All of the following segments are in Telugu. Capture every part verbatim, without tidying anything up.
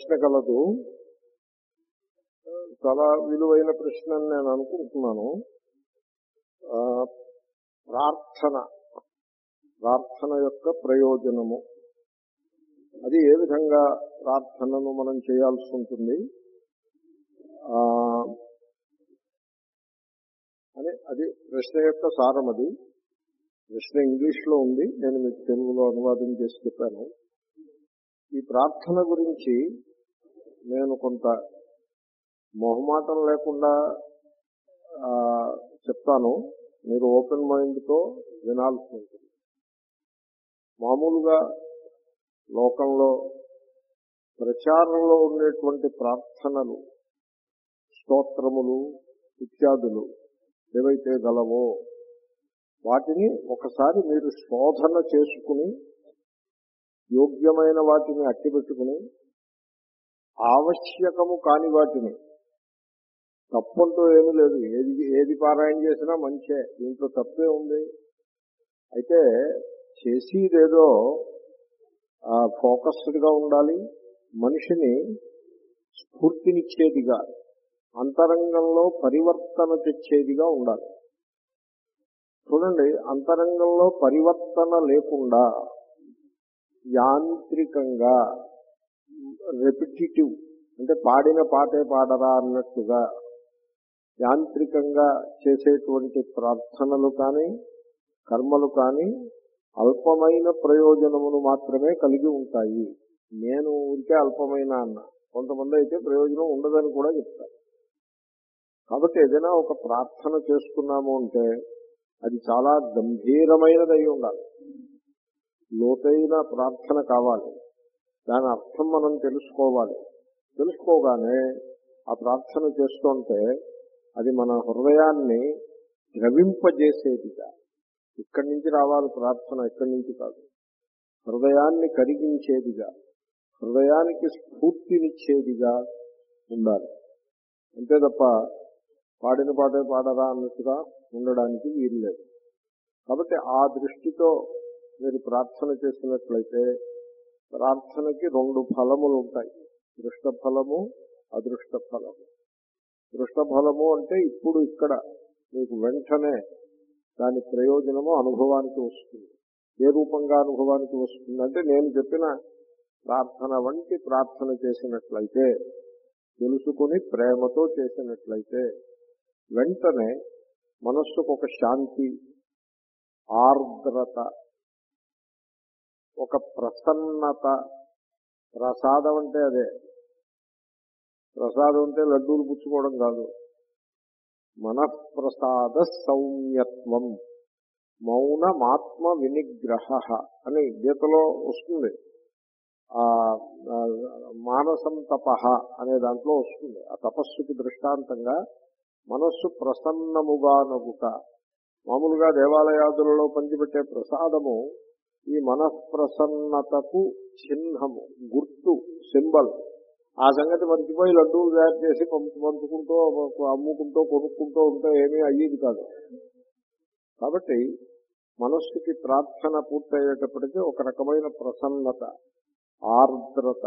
ప్రశ్న కలదు. చాలా విలువైన ప్రశ్న అని నేను అనుకుంటున్నాను. ఆ, ప్రార్థన ప్రార్థన యొక్క ప్రయోజనము, అది ఏ విధంగా ప్రార్థనను మనం చేయాల్సి ఉంటుంది ఆ, అని అది ప్రశ్న యొక్క సారం. అది ప్రశ్న ఇంగ్లీష్లో ఉంది, నేను మీకు తెలుగులో అనువాదం చేసి చెప్పాను. ఈ ప్రార్థన గురించి నేను కొంత మొహమాటం లేకుండా ఆ, చెప్తాను. మీరు ఓపెన్ మైండ్తో వినాల్సి ఉంటుంది. మామూలుగా లోకంలో ప్రచారంలో ఉండేటువంటి ప్రార్థనలు, స్తోత్రములు ఇత్యాదులు ఏవైతే గలవో వాటిని ఒకసారి మీరు శోధన చేసుకుని యోగ్యమైన వాటిని అట్టిపెట్టుకుని ఆవశ్యకము కాని వాటిని, తప్పంటూ ఏమీ లేదు, ఏది ఏది పారాయణ చేసినా మంచే, దీంట్లో తప్పే ఉంది. అయితే చేసేదేదో ఫోకస్డ్గా ఉండాలి, మనిషిని స్ఫూర్తినిచ్చేదిగా, అంతరంగంలో పరివర్తన తెచ్చేదిగా ఉండాలి. చూడండి, అంతరంగంలో పరివర్తన లేకుండా యాంత్రికంగా రెపిటేటివ్, అంటే పాడిన పాటే పాడరా అన్నట్టుగా యాంత్రికంగా చేసేటువంటి ప్రార్థనలు కానీ కర్మలు కానీ అల్పమైన ప్రయోజనమును మాత్రమే కలిగి ఉంటాయి. నేను ఊరికే అల్పమైన అన్న, కొంతమంది అయితే ప్రయోజనం ఉండదని కూడా చెప్తారు. కాబట్టి ఏదైనా ఒక ప్రార్థన చేసుకున్నాము అంటే అది చాలా గంభీరమైనది అయి ఉండాలి, లోతైన ప్రార్థన కావాలి. దాని అర్థం మనం తెలుసుకోవాలి. తెలుసుకోగానే ఆ ప్రార్థన చేస్తుంటే అది మన హృదయాన్ని ద్రవింపజేసేదిగా, ఇక్కడి నుంచి రావాలి ప్రార్థన, ఇక్కడి నుంచి కాదు, హృదయాన్ని కరిగించేదిగా, హృదయానికి స్ఫూర్తినిచ్చేదిగా ఉండాలి. అంతే తప్ప పాడిన పాటే పాడరా అన్నట్టుగా ఉండడానికి వీలు లేదు. కాబట్టి ఆ దృష్టితో మీరు ప్రార్థన చేసినట్లయితే ప్రార్థనకి రెండు ఫలములు ఉంటాయి, దృష్ట ఫలము, అదృష్ట ఫలము. దృష్ట ఫలము అంటే ఇప్పుడు ఇక్కడ మీకు వెంటనే దాని ప్రయోజనము అనుభవానికి వస్తుంది. ఏ రూపంగా అనుభవానికి వస్తుంది అంటే, నేను చెప్పిన ప్రార్థన వంటి ప్రార్థన చేసినట్లయితే, తెలుసుకుని ప్రేమతో చేసినట్లయితే వెంటనే మనస్సుకు ఒక శాంతి, ఆర్ద్రత, ఒక ప్రసన్నత. ప్రసాదం అంటే అదే, ప్రసాదం అంటే లడ్డూలు పుచ్చుకోవడం కాదు. మనఃప్రసాద సౌమ్యత్వం మౌనమాత్మ వినిగ్రహ అని గీతలో వస్తుంది. ఆ మానసం తపః అనే దాంట్లో వస్తుంది. ఆ తపస్సుకి దృష్టాంతంగా మనస్సు ప్రసన్నముగా నగుట. మామూలుగా దేవాలయాదులలో పంచిపెట్టే ప్రసాదము ఈ మనఃప్రసన్నతకు చిహ్నము, గుర్తు, సింబల్. ఆ సంగతి మర్చిపోయి లడ్డూలు తయారు చేసి పంపు పంచుకుంటూ అమ్ముకుంటూ కొనుక్కుంటూ ఉంటే ఏమీ అయ్యేది కాదు. కాబట్టి మనస్సుకి ప్రార్థన పూర్తయ్యేటప్పటికీ ఒక రకమైన ప్రసన్నత, ఆర్ద్రత,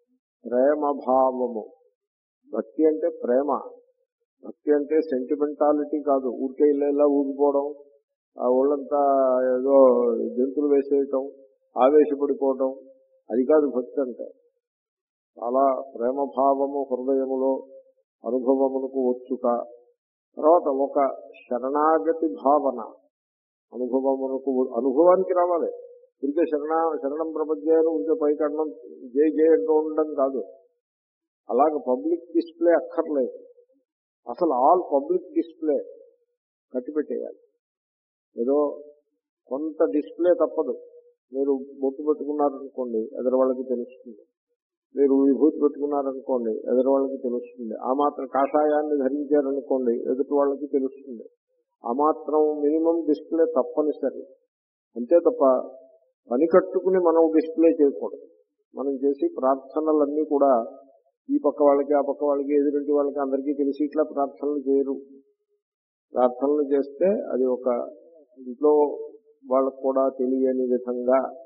ప్రేమభావము. భక్తి అంటే ప్రేమ, భక్తి అంటే సెంటిమెంటాలిటీ కాదు, ఊరికే ఇళ్ళ ఊగిపోవడం, ఆ ఊళ్ళంతా ఏదో జంతువులు వేసేయటం, ఆవేశపడిపోవటం, అది కాదు భక్తి అంటే. చాలా ప్రేమభావము హృదయములో అనుభవమునకు వచ్చుట. తర్వాత ఒక శరణాగతి భావన అనుభవమునకు, అనుభవానికి రావాలి. ఇంకే శరణ శరణం ప్రపంచాన్ని ఉంటే పైకి అన్నం జై జై అంటూ ఉండడం కాదు. అలాగే పబ్లిక్ డిస్ప్లే అక్కర్లేదు. అసలు ఆల్ పబ్లిక్ డిస్ప్లే కట్టిపెట్టేయాలి. ఏదో కొంత డిస్ప్లే తప్పదు. మీరు బొట్టు పెట్టుకున్నారనుకోండి, ఎదురు వాళ్ళకి తెలుస్తుంది. మీరు విభూతి పెట్టుకున్నారనుకోండి, ఎదురు వాళ్ళకి తెలుస్తుంది. ఆ మాత్రం కాషాయాన్ని ధరించారనుకోండి, ఎదుటి వాళ్ళకి తెలుస్తుంది. ఆ మాత్రం మినిమం డిస్ప్లే తప్పనిసరి. అంతే తప్ప పని కట్టుకుని మనం డిస్ప్లే చేయకూడదు. మనం చేసి ప్రార్థనలన్నీ కూడా ఈ పక్క వాళ్ళకి, ఆ పక్క వాళ్ళకి, ఎదురింటి వాళ్ళకి అందరికీ తెలిసి ఇట్లా ప్రార్థనలు చేయరు. ప్రార్థనలు చేస్తే అది ఒక ఇంట్లో వాళ్ళకు కూడా తెలియని విధంగా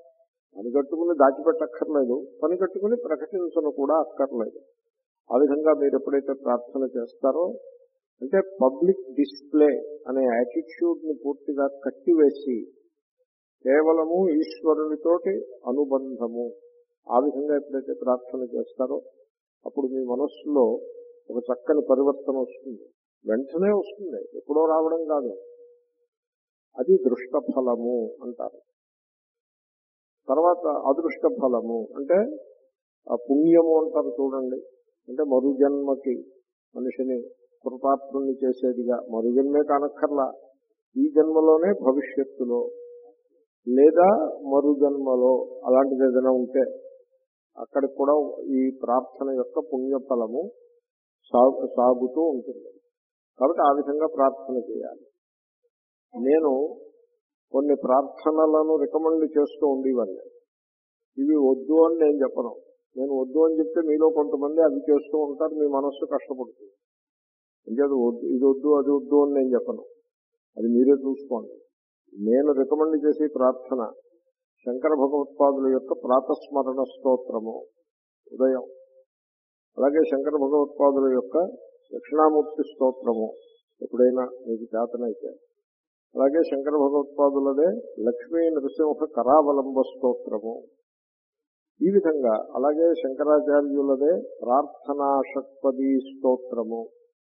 పని కట్టుకుని దాచిపెట్టక్కర్లేదు, పని కట్టుకుని ప్రకటించను కూడా అక్కర్లేదు. ఆ విధంగా మీరు ఎప్పుడైతే ప్రార్థన చేస్తారో అంటే పబ్లిక్ డిస్ప్లే అనే యాటిట్యూడ్ ని పూర్తిగా కట్టివేసి కేవలము ఈశ్వరునితోటి అనుబంధము, ఆ విధంగా ఎప్పుడైతే ప్రార్థన చేస్తారో అప్పుడు మీ మనస్సులో ఒక చక్కని పరివర్తన వస్తుంది. వెంటనే వస్తుంది, ఎప్పుడో రావడం కాదు. అది దృష్ట ఫలము అంటారు. తర్వాత అదృష్ట ఫలము అంటే ఆ పుణ్యము అంటారు చూడండి. అంటే మరుజన్మకి మనిషిని కృతార్థుని చేసేదిగా, మరుజన్మే కానక్కర్లా, ఈ జన్మలోనే భవిష్యత్తులో లేదా మరుజన్మలో అలాంటిది ఏదైనా ఉంటే అక్కడికి కూడా ఈ ప్రార్థన యొక్క పుణ్యఫలము సాగు సాగుతూ ఉంటుంది. కాబట్టి ఆ విధంగా ప్రార్థన చేయాలి. నేను కొన్ని ప్రార్థనలను రికమెండ్ చేస్తూ ఉండేవాడిని. ఇవి వద్దు అని నేను చెప్పను. నేను వద్దు అని చెప్తే మీలో కొంతమంది అవి చేస్తూ ఉంటారు, మీ మనస్సు కష్టపడుతుంది. ఇంకేది వద్దు, ఇది వద్దు అది వద్దు అని నేను చెప్పను, అది మీరే చూసుకోండి. నేను రికమెండ్ చేసే ప్రార్థన శంకర భగవత్పాదుల యొక్క ప్రాతస్మరణ స్తోత్రము ఉదయం, అలాగే శంకర భగవత్పాదుల యొక్క దక్షిణామూర్తి స్తోత్రము ఎప్పుడైనా మీకు చేతనైతే, అలాగే శంకర భగవత్పాదులదే లక్ష్మీ నరసింహ కరావలంబ స్తోత్రము, ఈ విధంగా అలాగే శంకరాచార్యులదే ప్రార్థనా షట్పదీ స్తోత్రము.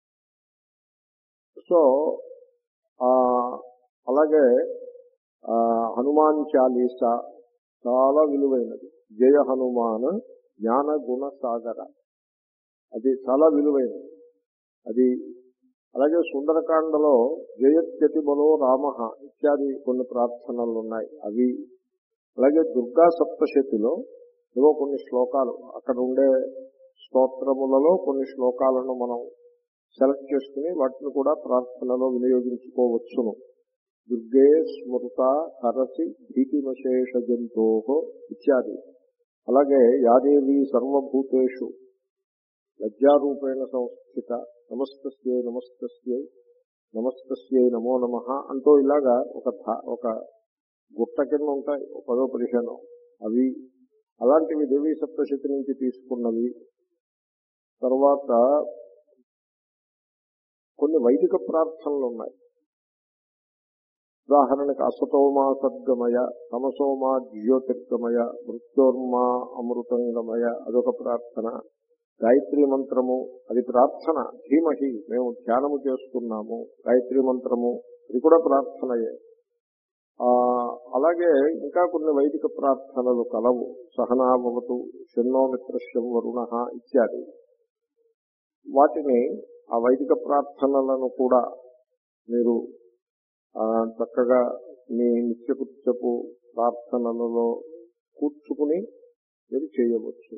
సో అలాగే హనుమాన్ చాలీసా చాలా విలువైనది. జయ హనుమాన్ జ్ఞాన గుణ సాగర, అది చాలా విలువైనది. అది అలాగే సుందరకాండలో జయత్యతి బలో రామ ఇత్యాది కొన్ని ప్రార్థనలు ఉన్నాయి, అవి. అలాగే దుర్గా సప్తశతిలో ఏవో కొన్ని శ్లోకాలు, అక్కడ ఉండే స్తోత్రములలో కొన్ని శ్లోకాలను మనం సెలెక్ట్ చేసుకుని వాటిని కూడా ప్రార్థనలో వినియోగించుకోవచ్చును. దుర్గే స్మృత హరసి భీతిమశేష జంతో ఇత్యాది. అలాగే యాదేవి సర్వభూతేషు లజ్జారూపేణ సంస్థిత నమస్తస్యై నమస్తస్యై నమస్తస్యై నమో నమః అంటూ ఇలాగా ఒక ఒక గుట్ట కింద ఉంటాయి పదో పదిహేను, అవి అలాంటివి దేవీ సప్తశతి నుంచి తీసుకున్నవి. తర్వాత కొన్ని వైదిక ప్రార్థనలు ఉన్నాయి. ఉదాహరణకు అసతోమా సద్గమయ, తమసోమా జ్యోతిర్గమయ, మృత్యోర్మా అమృతంగమయ, అదొక ప్రార్థన. గాయత్రీ మంత్రము, అది ప్రార్థన. ధీమహి, మేము ధ్యానము చేస్తున్నాము గాయత్రీ మంత్రము, అది కూడా ప్రార్థనయే. అలాగే ఇంకా కొన్ని వైదిక ప్రార్థనలు కలవు. సహనాభవతు, శన్నో మిత్రశ్యం వరుణ ఇత్యాది. వాటిని ఆ వైదిక ప్రార్థనలను కూడా మీరు చక్కగా మీ నిత్యకృత్యపు ప్రార్థనలలో కూర్చుకుని మీరు చేయవచ్చు.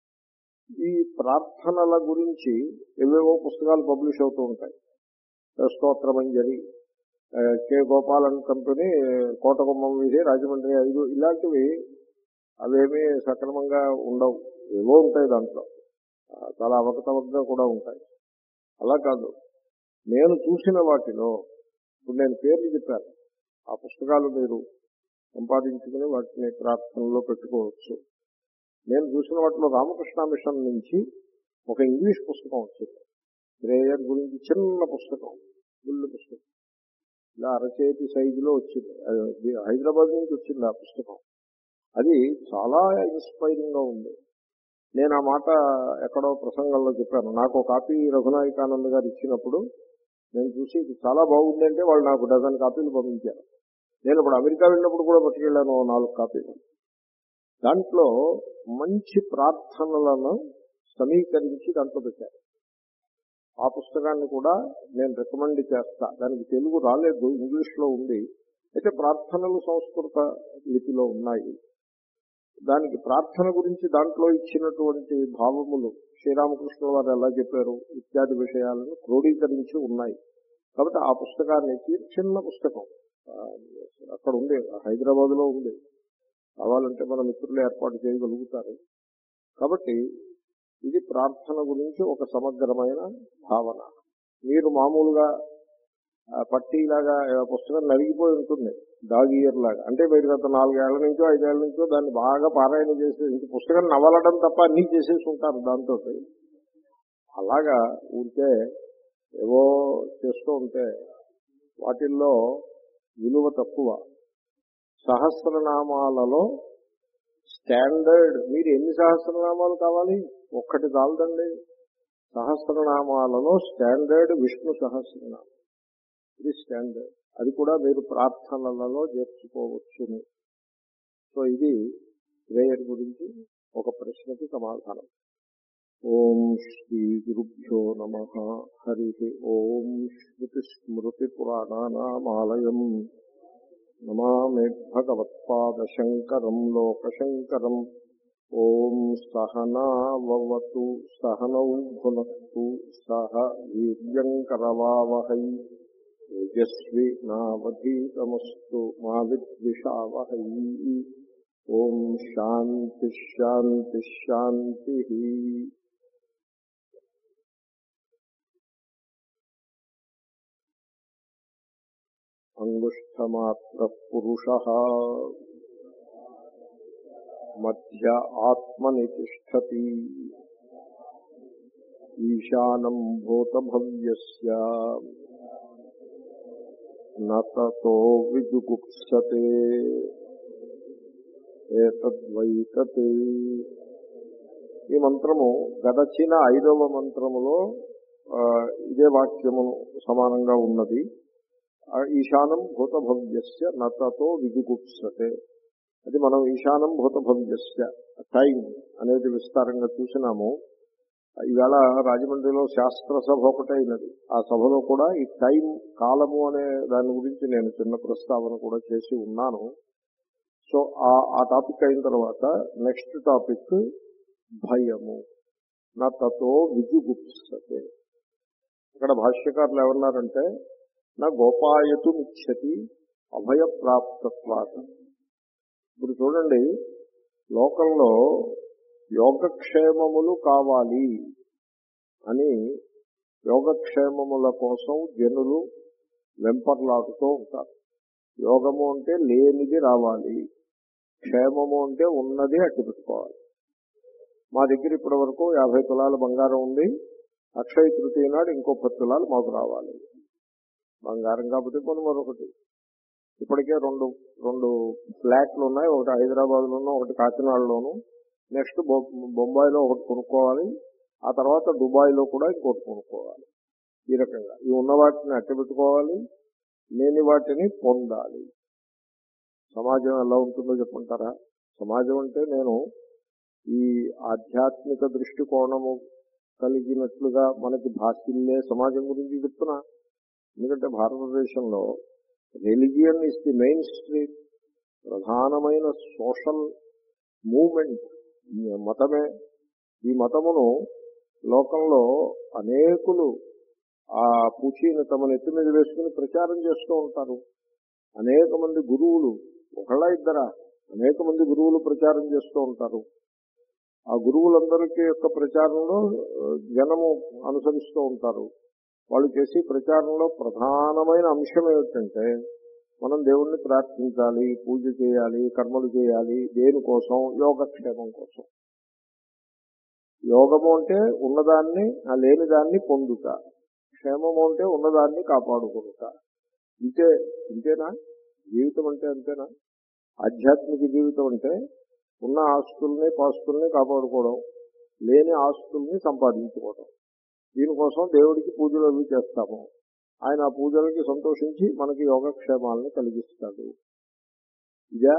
ఈ ప్రార్థనల గురించి ఏవేవో పుస్తకాలు పబ్లిష్ అవుతూ ఉంటాయి. స్తోత్రమంజరి, కె గోపాలన్ కంపెనీ, కోటగుమ్మం వీధి, రాజమండ్రి ఐదు, ఇలాంటివి అవేమీ సక్రమంగా ఉండవు. ఏవో ఉంటాయి దాంట్లో, చాలా అవకతవకగా కూడా ఉంటాయి. అలా కాదు, నేను చూసిన వాటిలో ఇప్పుడు నేను పేర్లు చెప్పాను, ఆ పుస్తకాలు మీరు సంపాదించుకుని వాటిని ప్రార్థనలో పెట్టుకోవచ్చు. నేను చూసిన వాటిలో రామకృష్ణ మిషన్ నుంచి ఒక ఇంగ్లీష్ పుస్తకం వచ్చింది, ప్రేయర్ గురించి చిన్న పుస్తకం, ఫుల్ పుస్తకం, ఇలా అరచేతి సైజులో వచ్చింది. హైదరాబాద్ నుంచి వచ్చింది ఆ పుస్తకం. అది చాలా ఇన్స్పైరింగ్ గా ఉంది. నేను ఆ మాట ఎక్కడో ప్రసంగంలో చెప్పాను. నాకు కాపీ రఘునాయకానంద్ గారు ఇచ్చినప్పుడు నేను చూసి ఇది చాలా బాగుంది అంటే వాళ్ళు నాకు డజన్ కాపీలు పంపించారు. నేను ఇప్పుడు అమెరికా వెళ్ళినప్పుడు కూడా పట్టుకెళ్ళాను నాలుగు కాపీలు. దాంట్లో మంచి ప్రార్థనలను సమీకరించి దాంట్లో పెట్టారు. ఆ పుస్తకాన్ని కూడా నేను రికమెండ్ చేస్తా. దానికి తెలుగు రాలేదు, ఇంగ్లీష్ లో ఉంది. అయితే ప్రార్థనలు సంస్కృత లిపిలో ఉన్నాయి. దానికి ప్రార్థన గురించి దాంట్లో ఇచ్చినటువంటి భావములు శ్రీరామకృష్ణ వారు ఎలా చెప్పారు ఇత్యాది విషయాలను క్రోడీకరించి ఉన్నాయి. కాబట్టి ఆ పుస్తకాన్ని, చిన్న పుస్తకం, అక్కడ ఉంది, హైదరాబాద్ లో ఉంది. కావాలంటే మన మిత్రులు ఏర్పాటు చేయగలుగుతారు. కాబట్టి ఇది ప్రార్థన గురించి ఒక సమగ్రమైన భావన. మీరు మామూలుగా పట్టీలాగా పుస్తకం నలిగిపోయి ఉంటుంది, డాగ్ ఇయర్ లాగా. అంటే మీరు గత నాలుగేళ్ల నుంచో ఐదేళ్ల నుంచో దాన్ని బాగా పారాయణ చేసి ఇంక పుస్తకం నవలడం తప్ప అన్నీ చేసేసి ఉంటారు దాంతో. అలాగా ఉంటే ఏవో చేస్తూ ఉంటే వాటిల్లో విలువ తక్కువ. సహస్రనామాలలో స్టాండర్డ్, మీరు ఎన్ని సహస్రనామాలు కావాలి? ఒక్కటి చాలదండి. సహస్రనామాలలో స్టాండర్డ్ విష్ణు సహస్రనామం, ఇది స్టాండర్డ్. అది కూడా మీరు ప్రార్థనలలో చేర్చుకోవచ్చును. సో ఇది ప్రేయర్ గురించి ఒక ప్రశ్నకి సమాధానం. ఓం శ్రీ గురుభ్యో నమః. హరి ఓం. స్మృతి స్మృతి పురాణానామాలయం నమామి భగవత్పాదశంకరం లోకశంకరం. ఓం సహనావతు సహనౌ భునక్తు సహ వీర్యంకరవావహై తేజస్వి నావధీతమస్తు మా విద్విషావహై. ఓం శాంతి శాంతి శాంతి. అంగుష్ఠమాత్ర పురుషః మధ్య ఆత్మని తిష్టతి. ఈశానం భూతభవ్యస్య నతతో విజుగుప్సతే. ఏతద్వైతత్. ఈ మంత్రము గడచిన ఐదవ మంత్రములో ఇదే వాక్యము సమానంగా ఉన్నది. ఈశానం భూతభవ్యస్య నతతో విజుగుప్సతే. అది మనం ఈశానం భూతభవ్యస్య టైం అనేది విస్తారంగా చూసినాము. ఇవాళ రాజమండ్రిలో శాస్త్ర సభ ఒకటే అయినది. ఆ సభలో కూడా ఈ టైం, కాలము అనే దాని గురించి నేను చిన్న ప్రస్తావన కూడా చేసి ఉన్నాను. సో ఆ టాపిక్ అయిన తర్వాత నెక్స్ట్ టాపిక్ భయము. నతతో విజుగుప్సతే. ఇక్కడ భాష్యకారులు ఏమన్నారంటే నా గోపాయతు నిచ్చతి అభయప్రాప్తత్వాత. ఇప్పుడు చూడండి, లోకంలో యోగక్షేమములు కావాలి అని యోగక్షేమముల కోసం జనులు వెంపర్లాడుతూ ఉంటారు. యోగము అంటే లేనిది రావాలి, క్షేమము అంటే ఉన్నది అట్టి పెట్టుకోవాలి. మా దగ్గర ఇప్పటి వరకు యాభై తులాల బంగారం ఉంది, అక్షయ తృతీయ నాడు ఇంకో పది తులాలు మాకు రావాలి. బంగారం కాకపోతే కొన్ని మరొకటి. ఇప్పటికే రెండు రెండు ఫ్లాట్లు ఉన్నాయి, ఒకటి హైదరాబాద్లోనూ ఒకటి కాకినాడలోను. నెక్స్ట్ బొంబాయిలో ఒకటి కొనుక్కోవాలి, ఆ తర్వాత దుబాయ్లో కూడా ఇంకోటి కొనుక్కోవాలి. ఈ రకంగా ఈ ఉన్న వాటిని అట్టబెట్టుకోవాలి, లేని వాటిని పొందాలి. సమాజం ఎలా ఉంటుందో చెప్పుకుంటారా? సమాజం అంటే నేను ఈ ఆధ్యాత్మిక దృష్టికోణము కలిగినట్లుగా మనకి భాషిల్లే సమాజం గురించి చెప్తున్నా. ఎందుకంటే భారతదేశంలో religion is the main stream, ప్రధానమైన సోషల్ మూవ్మెంట్ మతమే. ఈ మతమును లోకంలో అనేకులు ఆ పూచీని తమ నెత్తి మీద వేసుకుని ప్రచారం చేస్తూ ఉంటారు. అనేక మంది గురువులు, ఒకళ్ళ ఇద్దరా అనేక మంది గురువులు ప్రచారం చేస్తూ ఉంటారు. ఆ గురువులందరికీ యొక్క ప్రచారంలో జనము అనుసరిస్తూ ఉంటారు. వాళ్ళు చేసే ప్రచారంలో ప్రధానమైన అంశం ఏమిటంటే మనం దేవుణ్ణి ప్రార్థించాలి, పూజ చేయాలి, కర్మలు చేయాలి. దేనికోసం? యోగక్షేమం కోసం. యోగము అంటే ఉన్నదాన్ని, ఆ లేని దాన్ని పొందుట. క్షేమము అంటే ఉన్నదాన్ని కాపాడుకుంట. ఇంతే. ఇంతేనా జీవితం అంటే? అంతేనా ఆధ్యాత్మిక జీవితం అంటే? ఉన్న ఆస్తుల్ని పాస్తుల్ని కాపాడుకోవడం, లేని ఆస్తుల్ని సంపాదించుకోవడం. దీనికోసం దేవుడికి పూజలు అవి చేస్తాము. ఆయన ఆ పూజలకి సంతోషించి మనకి యోగక్షేమాలను కలిగిస్తాడు. ఇదే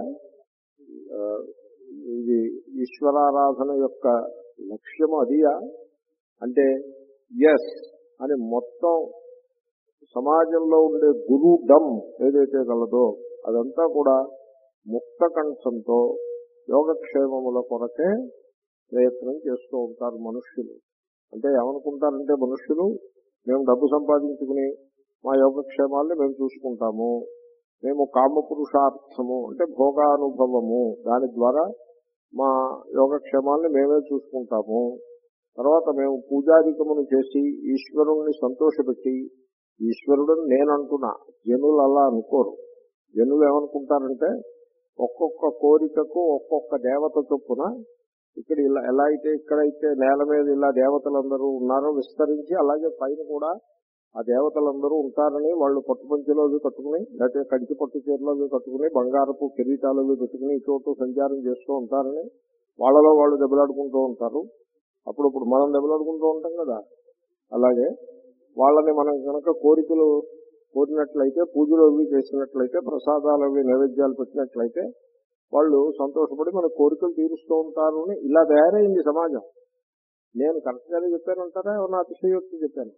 ఇది ఈశ్వరారాధన యొక్క లక్ష్యము. అదియా అంటే ఎస్ అని మొత్తం సమాజంలో ఉండే గురుడం ఏదైతే కలదో అదంతా కూడా ముక్త కంఠంతో యోగక్షేమముల కొరకే ప్రయత్నం చేస్తూ ఉంటారు మనుష్యులు. అంటే ఏమనుకుంటారంటే మనుష్యులు, మేము డబ్బు సంపాదించుకుని మా యోగక్షేమాల్ని మేము చూసుకుంటాము, మేము కామపురుషార్థము అంటే భోగానుభవము దాని ద్వారా మా యోగక్షేమాల్ని మేమే చూసుకుంటాము, తర్వాత మేము పూజాధికమును చేసి ఈశ్వరుణ్ణి సంతోషపెట్టి, ఈశ్వరుడని నేను అంటున్నా, జనులు అలా అనుకోరు, జనులు ఏమనుకుంటారంటే ఒక్కొక్క కోరికకు ఒక్కొక్క దేవత చొప్పున ఇక్కడ ఇలా ఎలా అయితే ఇక్కడైతే నేల మీద ఇలా దేవతలందరూ ఉన్నారో విస్తరించి అలాగే పైన కూడా ఆ దేవతలందరూ ఉంటారని వాళ్ళు పట్టుపంచులో అవి కట్టుకుని లేకపోతే కంచి పట్టు చీరలు అవి కట్టుకుని బంగారపు కిరీటాలు అవి పెట్టుకుని చోటు సంచారం చేస్తూ ఉంటారని వాళ్ళలో వాళ్ళు దెబ్బలాడుకుంటూ ఉంటారు. అప్పుడప్పుడు మనం దెబ్బలాడుకుంటూ ఉంటాం కదా. అలాగే వాళ్ళని మనం కనుక కోరికలు కోరినట్లయితే, పూజలు అవి చేసినట్లయితే, ప్రసాదాలు అవి నైవేద్యాలు పెట్టినట్లయితే వాళ్ళు సంతోషపడి మన కోరికలు తీరుస్తూ ఉంటారు అని ఇలా తయారైంది సమాజం. నేను కరెక్ట్గానే చెప్పానంటారా నా అతిశయోక్తి చెప్పాను?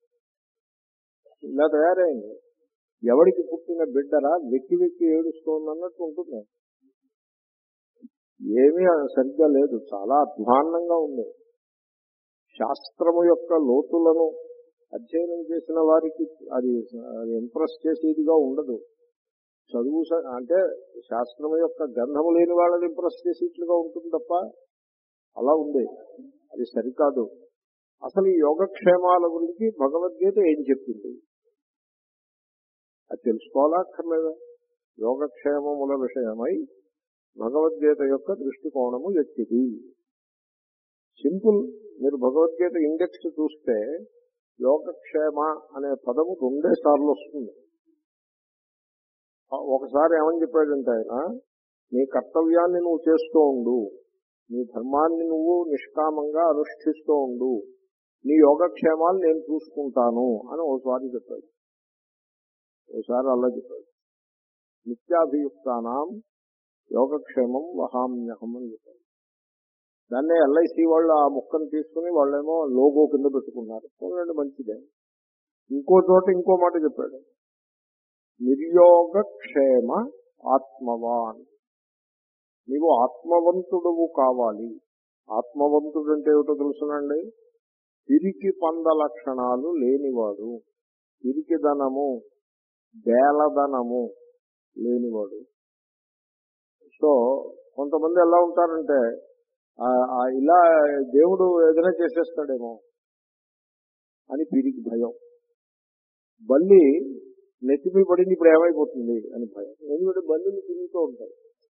ఇలా తయారైంది. ఎవడికి పుట్టిన బిడ్డరా వెక్కి వెక్కి ఏడుస్తోందన్నట్టు ఉంటుంది. ఏమీ సరిగ్గా లేదు, చాలా అధ్వాన్నంగా ఉంది. శాస్త్రము యొక్క లోతులను అధ్యయనం చేసిన వారికి అది ఇంప్రెస్ చేసేదిగా ఉండదు. చదువు అంటే శాస్త్రం యొక్క గంధము లేని వాళ్ళని ఇంప్రెస్ చేసేట్లుగా ఉంటుంది తప్ప అలా ఉంది. అది సరికాదు. అసలు ఈ యోగక్షేమాల గురించి భగవద్గీత ఏం చెప్పింది అది తెలుసుకోవాలా అక్కర్లేదా? యోగక్షేమముల విషయమై భగవద్గీత యొక్క దృష్టికోణము ఎట్టిది? సింపుల్. మీరు భగవద్గీత ఇండెక్స్ చూస్తే యోగక్షేమ అనే పదము రెండే సార్లు వస్తుంది. ఒకసారి ఏమని చెప్పాడంటే ఆయన, నీ కర్తవ్యాన్ని నువ్వు చేస్తూ ఉండు, నీ ధర్మాన్ని నువ్వు నిష్కామంగా అనుష్ఠిస్తూ ఉండు, నీ యోగక్షేమాలు నేను చూసుకుంటాను అని ఓసారి చెప్పాడు. ఓసారి అలా చెప్పాడు. నిత్యాభియుక్తానాం యోగక్షేమం వహామ్యహం అని చెప్పాడు. దాన్నే ఎల్ఐసి వాళ్ళు ఆ ముక్కను తీసుకుని వాళ్ళేమో లోగో కింద పెట్టుకున్నారు. చూడండి, మంచిదే. ఇంకో చోట ఇంకో మాట చెప్పాడు, నిర్యోగక్షేమ ఆత్మవాన్. నీవు ఆత్మవంతుడువు కావాలి. ఆత్మవంతుడు అంటే ఏమిటో తెలుసునండి? పిరికి పంద లక్షణాలు లేనివాడు, పిరికిదనము బేలదనము లేనివాడు. సో కొంతమంది ఎలా ఉంటారంటే ఇలా దేవుడు ఏదైనా చేసేస్తాడేమో అని పిరికి భయం, బల్లి నెత్తిమీ పడింది ఇప్పుడు ఏమైపోతుంది అని భయం. ఎందుకంటే బల్లులు తిరుగుతూ ఉంటాయి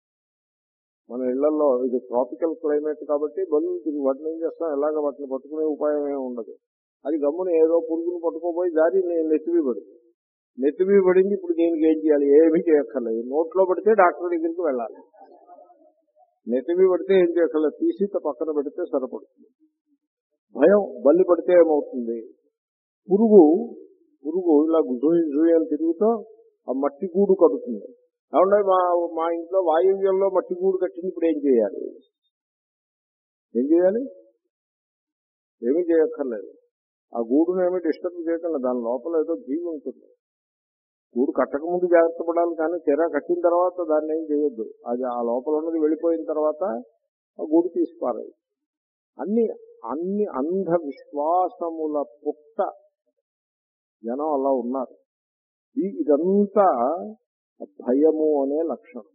మన ఇళ్లలో. ఇది ట్రాపికల్ క్లైమేట్ కాబట్టి బల్లులు తిరిగి వాటిని ఏం చేస్తాం, ఎలాగ వాటిని పట్టుకునే ఉపాయం ఏమి ఉండదు. అది గమ్మున ఏదో పురుగును పట్టుకోపోయి దారి నెత్తిమీ పడింది. నెత్తిమీ పడింది ఇప్పుడు దీనికి ఏం చేయాలి? ఏమీ చేయక్కర్లేదు. నోట్లో పడితే డాక్టర్ దగ్గరికి వెళ్ళాలి. నెత్తిమీ పడితే ఏం చేయక్కర్లేదు, తీసి పక్కన పెడితే సరిపడుతుంది. భయం, బల్లి పడితే ఏమవుతుంది? పురుగు పురుగు ఇలా జూయి జూయి అని తిరుగుతూ ఆ మట్టి గూడు కడుతుంది. కాబట్టి మా మా ఇంట్లో వాయువ్యంలో మట్టి గూడు కట్టింది, ఇప్పుడు ఏం చేయాలి? ఏం చేయాలి? ఏమీ చేయక్కర్లేదు. ఆ గూడును ఏమీ డిస్టర్బ్ చేయకుండా దాని లోపల ఏదో జీవి ఉంటుంది. గూడు కట్టక ముందు జాగ్రత్త పడాలి, కానీ తెర కట్టిన తర్వాత దాన్ని ఏం చేయొద్దు. అది ఆ లోపల ఉన్నది వెళ్ళిపోయిన తర్వాత ఆ గూడు తీసిపారాయి. అన్ని అన్ని అంధ విశ్వాసముల పుట్ట జనం అలా ఉన్నారు. ఈ ఇదంతా భయము అనే లక్షణం.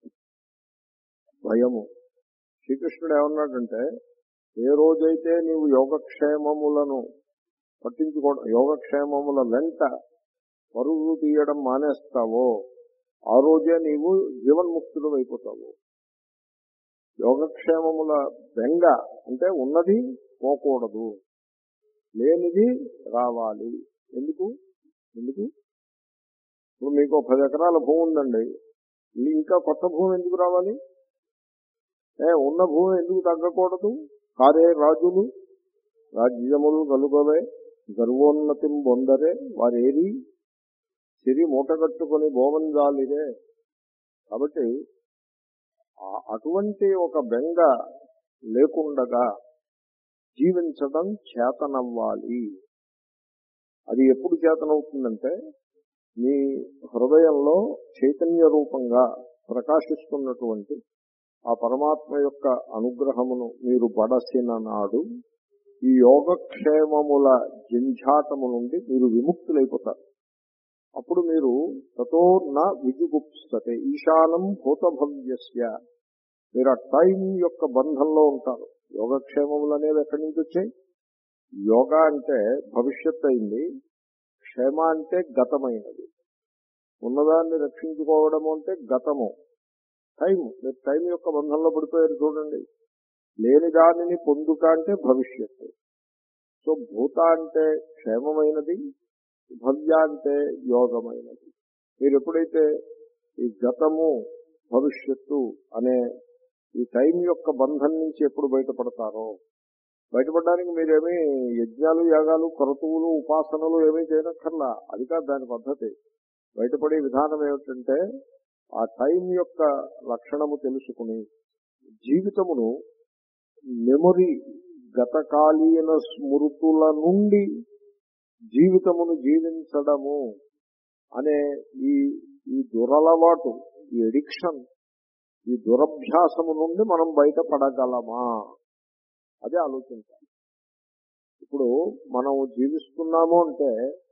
భయము. శ్రీకృష్ణుడు ఏమన్నాడంటే, ఏ రోజైతే నీవు యోగక్షేమములను పట్టించుకోవడం, యోగక్షేమముల వెంట పరుగులు తీయడం మానేస్తావో ఆ రోజే నీవు జీవన్ముక్తుడు అయిపోతావు. యోగక్షేమముల బెంగ అంటే ఉన్నది పోకూడదు, లేనిది రావాలి. ఎందుకు ఎందుకు ఇప్పుడు మీకు పది ఎకరాల భూమి ఉందండి, ఇంకా కొత్త భూమి ఎందుకు రావాలి? ఏ ఉన్న భూమి ఎందుకు తగ్గకూడదు? కారే రాజులు రాజ్యములు కలుగవే గర్వోన్నతిం బొందరే వారేరి సిరి మూటగట్టుకొని బోవంజాలిరే. కాబట్టి అటువంటి ఒక బెంగ లేకుండగా జీవించడం చేతనవ్వాలి. అది ఎప్పుడు చేతనవుతుందంటే, మీ హృదయంలో చైతన్య రూపంగా ప్రకాశిస్తున్నటువంటి ఆ పరమాత్మ యొక్క అనుగ్రహమును మీరు బడసిన నాడు ఈ యోగక్షేమముల జంఝాటము నుండి మీరు విముక్తులైపోతారు. అప్పుడు మీరు తతో నా విజుగుప్సతే ఈశానం భూతభవ్యస్య, మీరు ఆ టైం యొక్క బంధంలో ఉంటారు. యోగక్షేమములు అనేవి ఎక్కడి నుంచి వచ్చాయి? యోగా అంటే భవిష్యత్ అయింది, క్షేమ అంటే గతమైనది. ఉన్నదాన్ని రక్షించుకోవడము అంటే గతము, టైం. మీరు టైం యొక్క బంధంలో పడిపోయారు చూడండి. లేని దానిని పొందుట అంటే భవిష్యత్తు. సో భూత అంటే క్షేమమైనది, భవ్య అంటే యోగమైనది. మీరు ఎప్పుడైతే ఈ గతము భవిష్యత్తు అనే ఈ టైం యొక్క బంధం నుంచి ఎప్పుడు బయటపడతారో, బయటపడడానికి మీరేమీ యజ్ఞాలు యాగాలు క్రతువులు ఉపాసనలు ఏమీ చేయనక్కర్లా. అది కాదు దాని పద్ధతి. బయటపడే విధానం ఏమిటంటే ఆ టైం యొక్క లక్షణము తెలుసుకుని జీవితమును మెమొరీ, గతకాలీన స్మృతుల నుండి జీవితమును జీవించడము అనే ఈ ఈ దురలవాటు, ఈ ఎడిక్షన్, ఈ దురభ్యాసము నుండి మనం బయటపడగలమా అదే ఆలోచించాలి. ఇప్పుడు మనం జీవిస్తున్నాము అంటే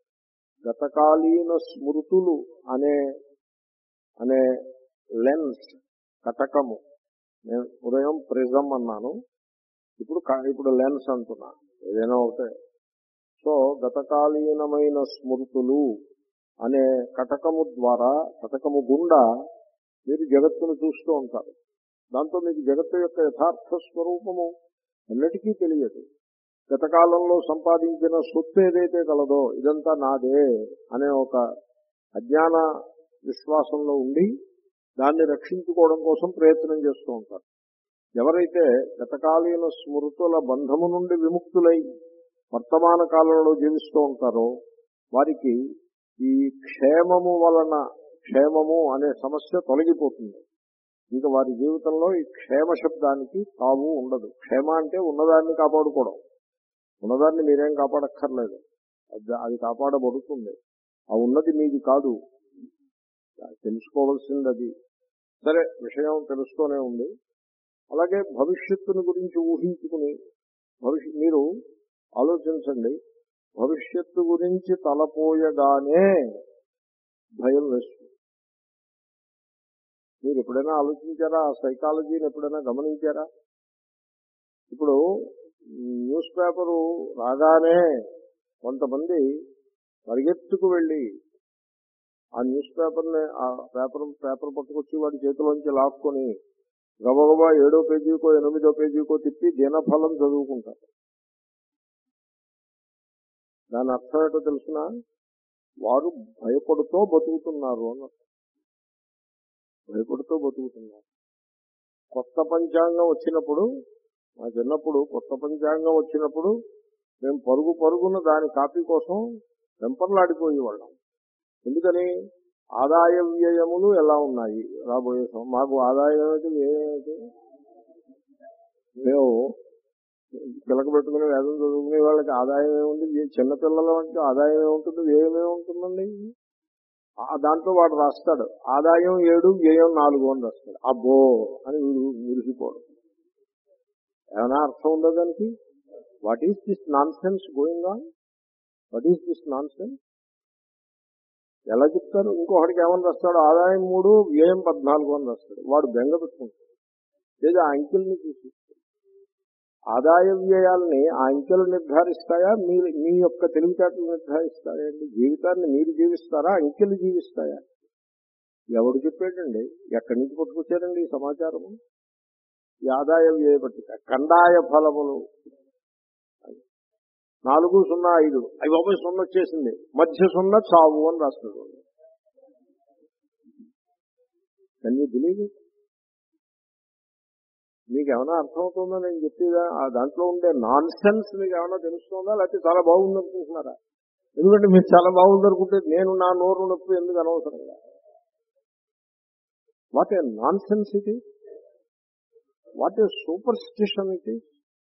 గతకాలీన స్మృతులు అనే అనే లెన్స్, కటకము. నేను ఉదయం ప్రిజం అన్నాను, ఇప్పుడు ఇప్పుడు లెన్స్ అంటున్నా, ఏదైనా ఒకటే. సో గతకాలీనమైన స్మృతులు అనే కటకము ద్వారా, కటకము గుండా మీరు జగత్తును చూస్తూ ఉంటారు. దాంతో మీకు జగత్తు యొక్క యథార్థ స్వరూపము అన్నిటికీ తెలియదు. గతకాలంలో సంపాదించిన సొత్తు ఏదైతే కలదో ఇదంతా నాదే అనే ఒక అజ్ఞాన విశ్వాసంలో ఉండి దాన్ని రక్షించుకోవడం కోసం ప్రయత్నం చేస్తూ ఉంటారు. ఎవరైతే గతకాలీన స్మృతుల బంధము నుండి విముక్తులై వర్తమాన కాలంలో జీవిస్తూ ఉంటారో వారికి ఈ క్షేమము వలన, క్షేమము అనే సమస్య తొలగిపోతుంది. ఇంకా వారి జీవితంలో ఈ క్షేమ శబ్దానికి తావు ఉండదు. క్షేమ అంటే ఉన్నదాన్ని కాపాడుకోవడం. ఉన్నదాన్ని మీరేం కాపాడక్కర్లేదు, అది కాపాడబడుతుంది. ఆ ఉన్నది మీది కాదు, తెలుసుకోవాల్సింది అది. సరే, విషయం తెలుస్తూనే ఉంది. అలాగే భవిష్యత్తుని గురించి ఊహించుకుని భవిష్య మీరు ఆలోచించండి. భవిష్యత్తు గురించి తలపోయగానే భయం వేస్తుంది. మీరు ఎప్పుడైనా ఆలోచించారా? ఆ సైకాలజీని ఎప్పుడైనా గమనించారా? ఇప్పుడు న్యూస్ పేపరు రాగానే కొంతమంది పరిగెత్తుకు వెళ్ళి ఆ న్యూస్ పేపర్ని, ఆ పేపర్ పేపర్ పట్టుకొచ్చి వాడి చేతిలోంచి లాక్కొని గబగబా ఏడో పేజీకో ఎనిమిదో పేజీకో తిప్పి దినఫలం చదువుకుంటారు. దాని అర్థం ఏంటో తెలుసిన? వారు భయపడుతూ బతుకుతున్నారు అన్నారు. భయపడుతూ బతుకుతున్నారు. కొత్త పంచాంగం వచ్చినప్పుడు, మా చిన్నప్పుడు కొత్త పంచాంగం వచ్చినప్పుడు మేము పరుగు పరుగున దాని కాపీ కోసం వెంపర్లాడిపోయేవాళ్ళం. ఎందుకని? ఆదాయ వ్యయములు ఎలా ఉన్నాయి రాబోయే, మాకు ఆదాయం ఏమిటి వ్యయమేమిటి? మేము పిలక పెట్టుకుని వేదం చదువుకునే వాళ్ళకి ఆదాయం ఏముంది? చిన్నపిల్లల వంటి ఆదాయం ఏముంటుంది, వ్యయం ఏముంటుందండి? దాంట్లో వాడు రాస్తాడు ఆదాయం ఏడు వ్యయం నాలుగు అని రాస్తాడు. అబ్బో అని వీడు మురిసిపోవడం. ఏమైనా అర్థం ఉందా దానికి? What is this nonsense going on? What is this nonsense? ఎలా చెప్తారు? ఇంకొకటికి ఏమని రాస్తాడు? ఆదాయం మూడు వ్యయం పద్నాలుగు అని రాస్తాడు. వాడు బెంగ పెట్టుకుంటాడు. లేదా ఆ అంకెల్ని చూసి, ఆదాయ వ్యయాలని ఆ అంకెలు నిర్ధారిస్తాయా, మీ మీ యొక్క తెలివితేటలు నిర్ధారిస్తాయా? అండి, జీవితాన్ని మీరు జీవిస్తారా, అంకెలు జీవిస్తాయా? ఎవడు చెప్పాడండి? ఎక్కడి నుంచి పట్టుకొచ్చారండి ఈ సమాచారము? ఈ ఆదాయ వ్యయ పట్టిక, కందాయ ఫలములు నాలుగు సున్నా ఐదు, అవి బాబు సున్నా వచ్చేసింది, మధ్య సున్నా చావు అని రాస్తాడు. Can you believe it? మీకు ఏమైనా అర్థమవుతుందా నేను చెప్పేదా? ఆ దాంట్లో ఉండే నాన్ సెన్స్ మీకు ఏమైనా తెలుస్తుందా, లేకపోతే చాలా బాగుంది అనుకుంటున్నారా? ఎందుకంటే మీరు చాలా బాగుంది అనుకుంటే నేను నా నోరు నొప్పి ఎందుకు అనవసరంగా? వాట్ ఏ నాన్ సెన్స్ ఇది, వాట్ ఏ సూపర్ స్టిషన్ ఇది.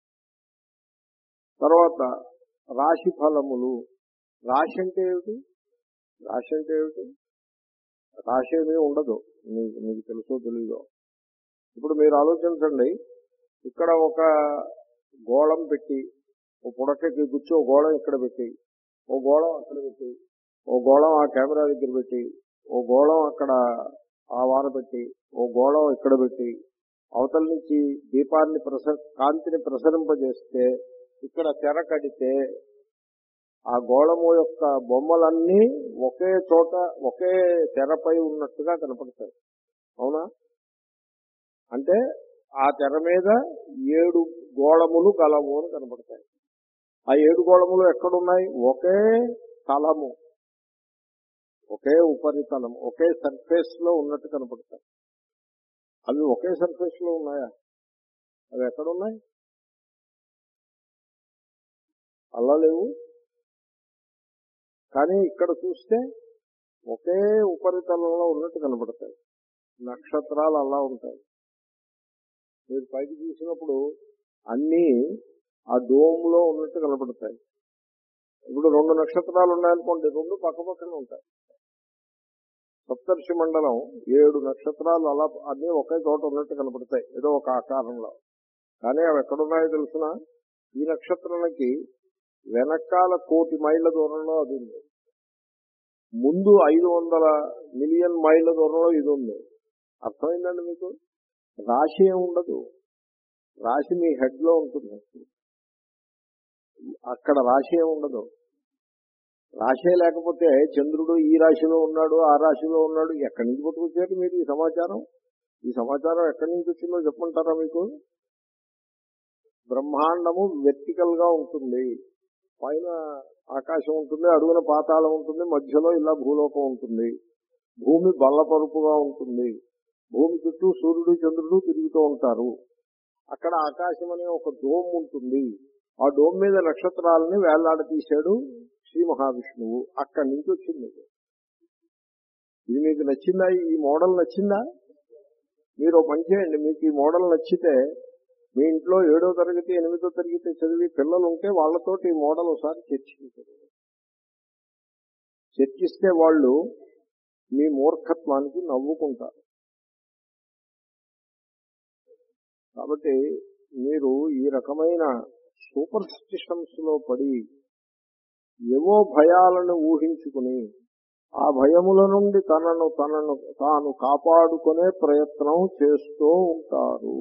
తర్వాత రాశి ఫలములు. రాశి అంటే ఏమిటి? రాశి అంటే ఏమిటి? రాశి ఏమీ ఉండదు, మీకు మీకు తెలుసో తెలీదో. ఇప్పుడు మీరు ఆలోచించండి. ఇక్కడ ఒక గోళం పెట్టి, ఓ పుడకకి గుచ్చి ఓ గోళం ఇక్కడ పెట్టి, ఓ గోళం అక్కడ పెట్టి, ఓ గోళం ఆ కెమెరా దగ్గర పెట్టి, ఓ గోళం అక్కడ ఆ వార పెట్టి, ఓ గోళం ఇక్కడ పెట్టి, అవతల నుంచి దీపాన్ని ప్రస కాంతిని ప్రసరింపజేస్తే, ఇక్కడ తెర కడితే ఆ గోళము యొక్క బొమ్మలన్నీ ఒకే చోట ఒకే తెరపై ఉన్నట్టుగా కనపడతాయి. అవునా? అంటే ఆ తెర మీద ఏడు గోళములు గలము అని కనపడతాయి. ఆ ఏడు గోళములు ఎక్కడున్నాయి? ఒకే తలము, ఒకే ఉపరితలం, ఒకే సర్ఫేస్ లో ఉన్నట్టు కనపడతాయి. అవి ఒకే సర్ఫేస్ లో ఉన్నాయా? అవి ఎక్కడున్నాయి? అలా లేవు. కానీ ఇక్కడ చూస్తే ఒకే ఉపరితలంలో ఉన్నట్టు కనపడతాయి. నక్షత్రాలు అలా ఉంటాయి. మీరు పైకి చూసినప్పుడు అన్నీ ఆ డోమ్ లో ఉన్నట్టు కనపడతాయి. ఇప్పుడు రెండు నక్షత్రాలు ఉన్నాయనుకోండి, రెండు పక్క పక్కన ఉంటాయి. సప్తర్షి మండలం ఏడు నక్షత్రాలు అలా అన్నీ ఒకే చోట ఉన్నట్టు కనపడతాయి ఏదో ఒక ఆకారంలో. కానీ అవి ఎక్కడున్నాయో తెలుసిన, ఈ నక్షత్రానికి వెనకాల కోటి మైళ్ళ దూరంలో అది ఉంది, ముందు ఐదు వందల మిలియన్ మైళ్ళ దూరంలో ఇది ఉంది. అర్థమైందండి మీకు? రాశి ఏమి ఉండదు. రాశి మీ హెడ్ లో ఉంటుంది, అక్కడ రాశి ఏమి ఉండదు. రాశే లేకపోతే చంద్రుడు ఈ రాశిలో ఉన్నాడు, ఆ రాశిలో ఉన్నాడు, ఎక్కడి నుంచి పట్టుకొచ్చారు మీరు ఈ సమాచారం? ఈ సమాచారం ఎక్కడి నుంచి వచ్చిందో చెప్పమంటారా మీకు? బ్రహ్మాండము వెర్టికల్ గా ఉంటుంది, పైన ఆకాశం ఉంటుంది, అడుగున పాతాళం ఉంటుంది, మధ్యలో ఇలా భూలోకం ఉంటుంది. భూమి బల్లపరుపుగా ఉంటుంది. భూమి చుట్టూ సూర్యుడు చంద్రుడు తిరుగుతూ ఉంటారు. అక్కడ ఆకాశం అనే ఒక డోమ్ ఉంటుంది. ఆ డోమ్ మీద నక్షత్రాలని వేళ్లాడ తీశాడు శ్రీ మహావిష్ణువు. అక్కడి నుంచి వచ్చింది. ఇది మీకు నచ్చిందా? ఈ మోడల్ నచ్చిందా? మీరు పని చేయండి, మీకు ఈ మోడల్ నచ్చితే మీ ఇంట్లో ఏడో తరగతి ఎనిమిదో తరగతి చదివి పిల్లలు ఉంటే వాళ్ళతోటి ఈ మోడల్ ఒకసారి చర్చించారు. చర్చిస్తే వాళ్ళు మీ మూర్ఖత్వానికి నవ్వుకుంటారు. కాబట్టి మీరు ఈ రకమైన సూపర్ స్టిషన్స్ లో పడి ఏవో భయాలను ఊహించుకుని ఆ భయముల నుండి తనను తనను తాను కాపాడుకునే ప్రయత్నం చేస్తూ ఉంటారు.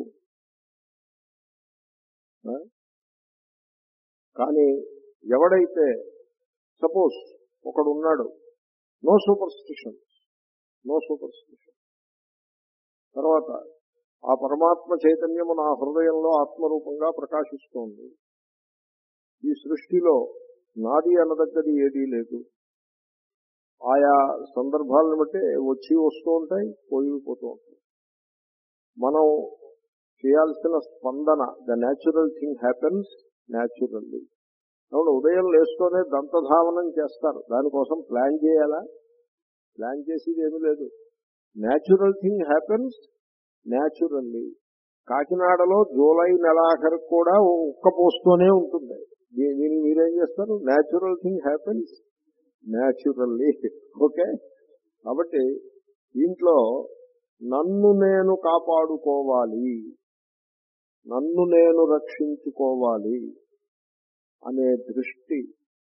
కానీ ఎవడైతే సపోజ్ ఒకడు ఉన్నాడు, no superstition, no superstition, తర్వాత ఆ పరమాత్మ చైతన్యము నా హృదయంలో ఆత్మరూపంగా ప్రకాశిస్తోంది, ఈ సృష్టిలో నాది అనదగ్గది ఏదీ లేదు, ఆయా సందర్భాలను బట్టి వచ్చి వస్తూ ఉంటాయి, పోయిపోతూ ఉంటాయి. మనం చేయాల్సిన స్పందన, the natural thing happens naturally. కాబట్టి ఉదయం లేస్తూనే దంతధావనం చేస్తారు, దానికోసం ప్లాన్ చేయాలా? ప్లాన్ చేసేది ఏమీ లేదు. Natural thing happens naturally. కాకినాడలో జూలై నెలాఖరు కూడా ఉక్క పోస్తూనే ఉంటుంది. దీన్ని మీరేం చేస్తారు? Natural thing happens naturally. Okay. కాబట్టి దీంట్లో నన్ను నేను కాపాడుకోవాలి, నన్ను నేను రక్షించుకోవాలి అనే దృష్టి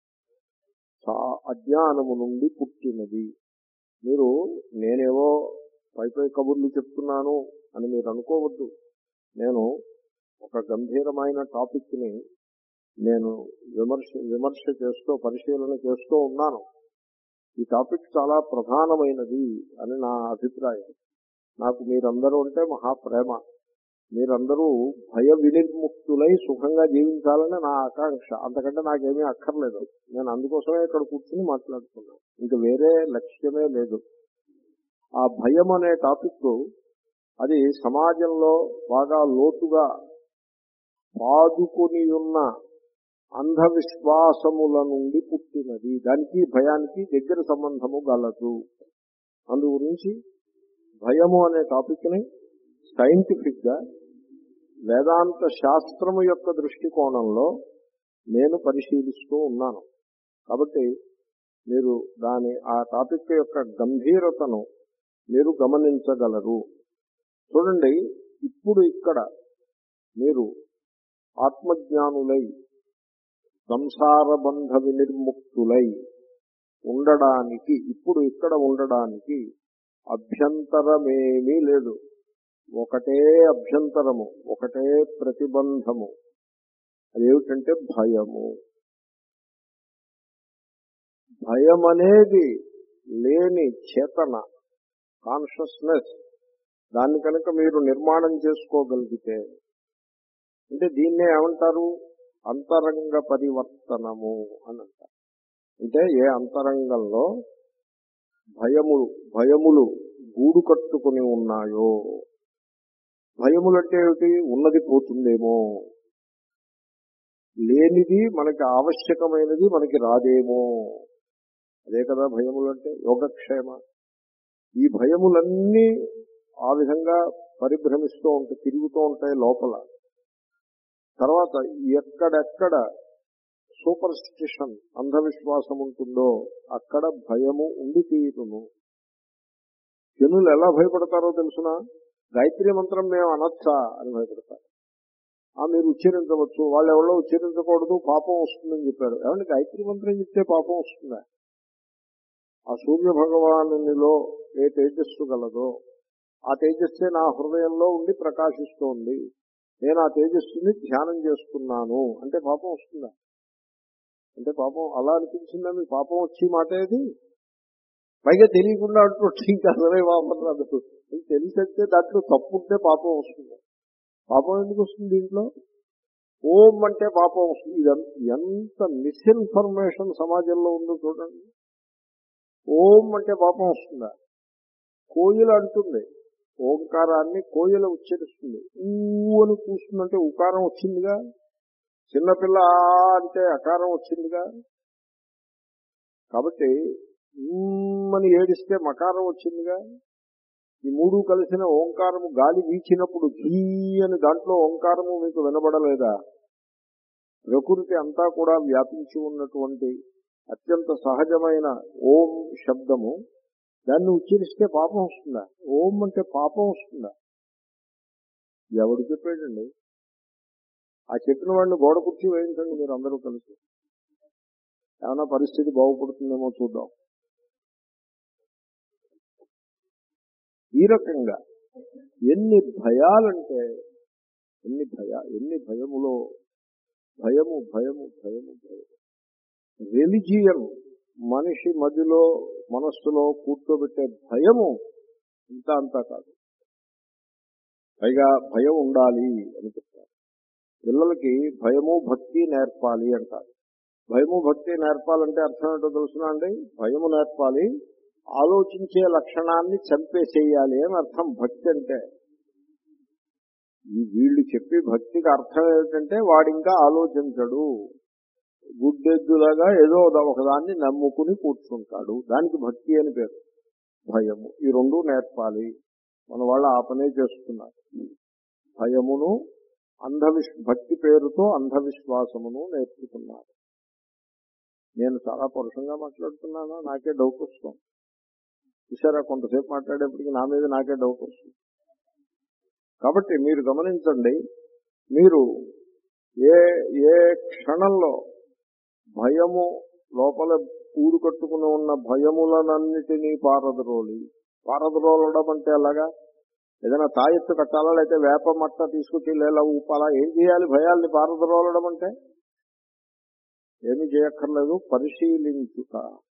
అజ్ఞానము నుండి పుట్టినది. మీరు నేనేవో పై పై కబుర్లు చెప్తున్నాను అని మీరు అనుకోవద్దు. నేను ఒక గంభీరమైన టాపిక్ ని నేను విమర్శ విమర్శ చేస్తూ పరిశీలన చేస్తూ ఉన్నాను. ఈ టాపిక్ చాలా ప్రధానమైనది అని నా అభిప్రాయం. నాకు మీరందరూ అంటే మహాప్రేమ. మీరందరూ భయ వినిర్ముక్తులై సుఖంగా జీవించాలని నా ఆకాంక్ష. అంతకంటే నాకేమీ అక్కర్లేదు. నేను అందుకోసమే ఇక్కడ కూర్చుని మాట్లాడుతున్నాను. ఇంకా వేరే లక్ష్యమే లేదు. ఆ భయం అనే టాపిక్ అది సమాజంలో బాగా లోతుగా పాదుకుని ఉన్న అంధవిశ్వాసముల నుండి పుట్టినది. దానికి భయానికి దగ్గర సంబంధము గలదు. అందు గురించి భయము అనే టాపిక్ ని సైంటిఫిక్ గా వేదాంత శాస్త్రము యొక్క దృష్టికోణంలో నేను పరిశీలిస్తూ ఉన్నాను. కాబట్టి మీరు దాని ఆ టాపిక్ యొక్క గంభీరతను మీరు గమనించగలరు. చూడండి, ఇప్పుడు ఇక్కడ మీరు ఆత్మజ్ఞానులై సంసార బంధ వినిర్ముక్తులై ఉండడానికి, ఇప్పుడు ఇక్కడ ఉండడానికి అభ్యంతరమేమీ లేదు. ఒకటే అభ్యంతరము, ఒకటే ప్రతిబంధము. అదేమిటంటే భయము. భయం అనేది లేని చేతన, కాన్షియస్నెస్, దాన్ని కనుక మీరు నిర్మాణం చేసుకోగలిగితే, అంటే దీన్నే ఏమంటారు, అంతరంగ పరివర్తనము అని అంటారు. అంటే ఏ అంతరంగంలో భయములు భయములు గూడు కట్టుకుని ఉన్నాయో, భయములంటే ఏమిటి, ఉన్నది పోతుందేమో, లేనిది మనకి ఆవశ్యకమైనది మనకి రాదేమో, అదే కదా భయములు అంటే, యోగక్షేమ. ఈ భయములన్నీ ఆ విధంగా పరిభ్రమిస్తూ ఉంటాయి, తిరుగుతూ ఉంటాయి లోపల. తర్వాత ఎక్కడెక్కడ సూపర్ స్టిషన్, అంధవిశ్వాసం ఉంటుందో అక్కడ భయము ఉండి తీరును. జనులు ఎలా భయపడతారో తెలుసునా, గాయత్రి మంత్రం మేము అనొచ్చా అని భయపడతారు. ఆ మీరు ఉచ్చరించవచ్చు, వాళ్ళు ఎవరో ఉచ్చరించకూడదు పాపం వస్తుందని చెప్పారు. ఏమంటే గాయత్రి మంత్రం చెప్తే పాపం వస్తుందా? ఆ సూర్య భగవానునిలో ఏ తేజస్సు గలదో ఆ తేజస్సే నా హృదయంలో ఉండి ప్రకాశిస్తోంది, నేను ఆ తేజస్సుని ధ్యానం చేస్తున్నాను అంటే పాపం వస్తుందా? అంటే పాపం అలా అనిపించిందా మీకు? పాపం వచ్చి మాట ఏది? పైగా తెలియకుండా అంటుంటే ఇంకా అసలే పాపం రాదు. తెలిసంటే దాంట్లో తప్పు ఉంటే పాపం వస్తుంది. పాపం ఎందుకు వస్తుంది దీంట్లో? ఓం అంటే పాపం వస్తుంది. ఇది ఎంత మిస్ఇన్ఫర్మేషన్ సమాజంలో ఉందో చూడండి. ఓం అంటే పాపం వస్తుందా? కోయిల అంటుంది, ఓంకారాన్ని కోయిల ఉచ్చరిస్తుంది. ఊ అని కూస్తుందంటే ఉకారం వచ్చిందిగా. చిన్నపిల్ల అంటే అకారం వచ్చిందిగా. కాబట్టి అని ఏడిస్తే మకారం వచ్చిందిగా. ఈ మూడు కలిసిన ఓంకారము గాలి వీచినప్పుడు ఘీ అని దాంట్లో ఓంకారము మీకు వినబడలేదా? ప్రకృతి అంతా కూడా వ్యాపించి ఉన్నటువంటి అత్యంత సహజమైన ఓం శబ్దము, దాన్ని ఉచ్చరిస్తే పాపం వస్తుందా? ఓం అంటే పాపం వస్తుందా? ఎవడు చెప్పాడండి? ఆ చెప్పిన వాడిని గోడ కుర్చీ వేయించండి మీరు అందరూ కలిసి, ఏమైనా పరిస్థితి బాగుపడుతుందేమో చూద్దాం. ఈ రకంగా ఎన్ని భయాలంటే ఎన్ని భయ ఎన్ని భయములో భయము భయము భయము భయము. రిలిజియన్ మనిషి మధ్యలో మనస్సులో కూర్చోబెట్టే భయము ఇంత అంతా కాదు. పైగా భయం ఉండాలి అని చెప్తారు. పిల్లలకి భయము భక్తి నేర్పాలి అంటారు. భయము భక్తి నేర్పాలంటే అర్థం ఏంటో తెలుసునా అండి? భయము నేర్పాలి, ఆలోచించే లక్షణాన్ని చంపేసేయాలి అని అర్థం భక్తి అంటే. ఈ వీళ్ళు చెప్పి భక్తికి అర్థం ఏమిటంటే వాడింకా ఆలోచించడు, గుడ్డెద్దులాగా ఏదో ఒకదాన్ని నమ్ముకుని కూర్చుంటాడు, దానికి భక్తి అని పేరు. భయము ఈ రెండు నేర్పాలి. మన వాళ్ళు ఆ పనే చేస్తున్నారు. భయమును అంధవిశ్ భక్తి పేరుతో అంధవిశ్వాసమును నేర్పుతున్నారు. నేను చాలా పరుషంగా మాట్లాడుతున్నానా? నాకే డౌట్ వస్తుంది. చూసారా, కొంతసేపు మాట్లాడేప్పటికీ నా మీద నాకే డౌట్ వస్తుంది. కాబట్టి మీరు గమనించండి, మీరు ఏ ఏ క్షణంలో భయము లోపల ఊరు కట్టుకుని ఉన్న భయములనన్నిటినీ పారద్రోలి, పారద్రోలడం అంటే అలాగా ఏదైనా తాయెత్తు కట్టాలా, లేకపోతే వేప మట్ట తీసుకొచ్చి లేదా ఊపాలా, ఏం చేయాలి? భయాల్ని పారద్రోలడం అంటే ఏమీ చేయక్కర్లేదు, పరిశీలించుట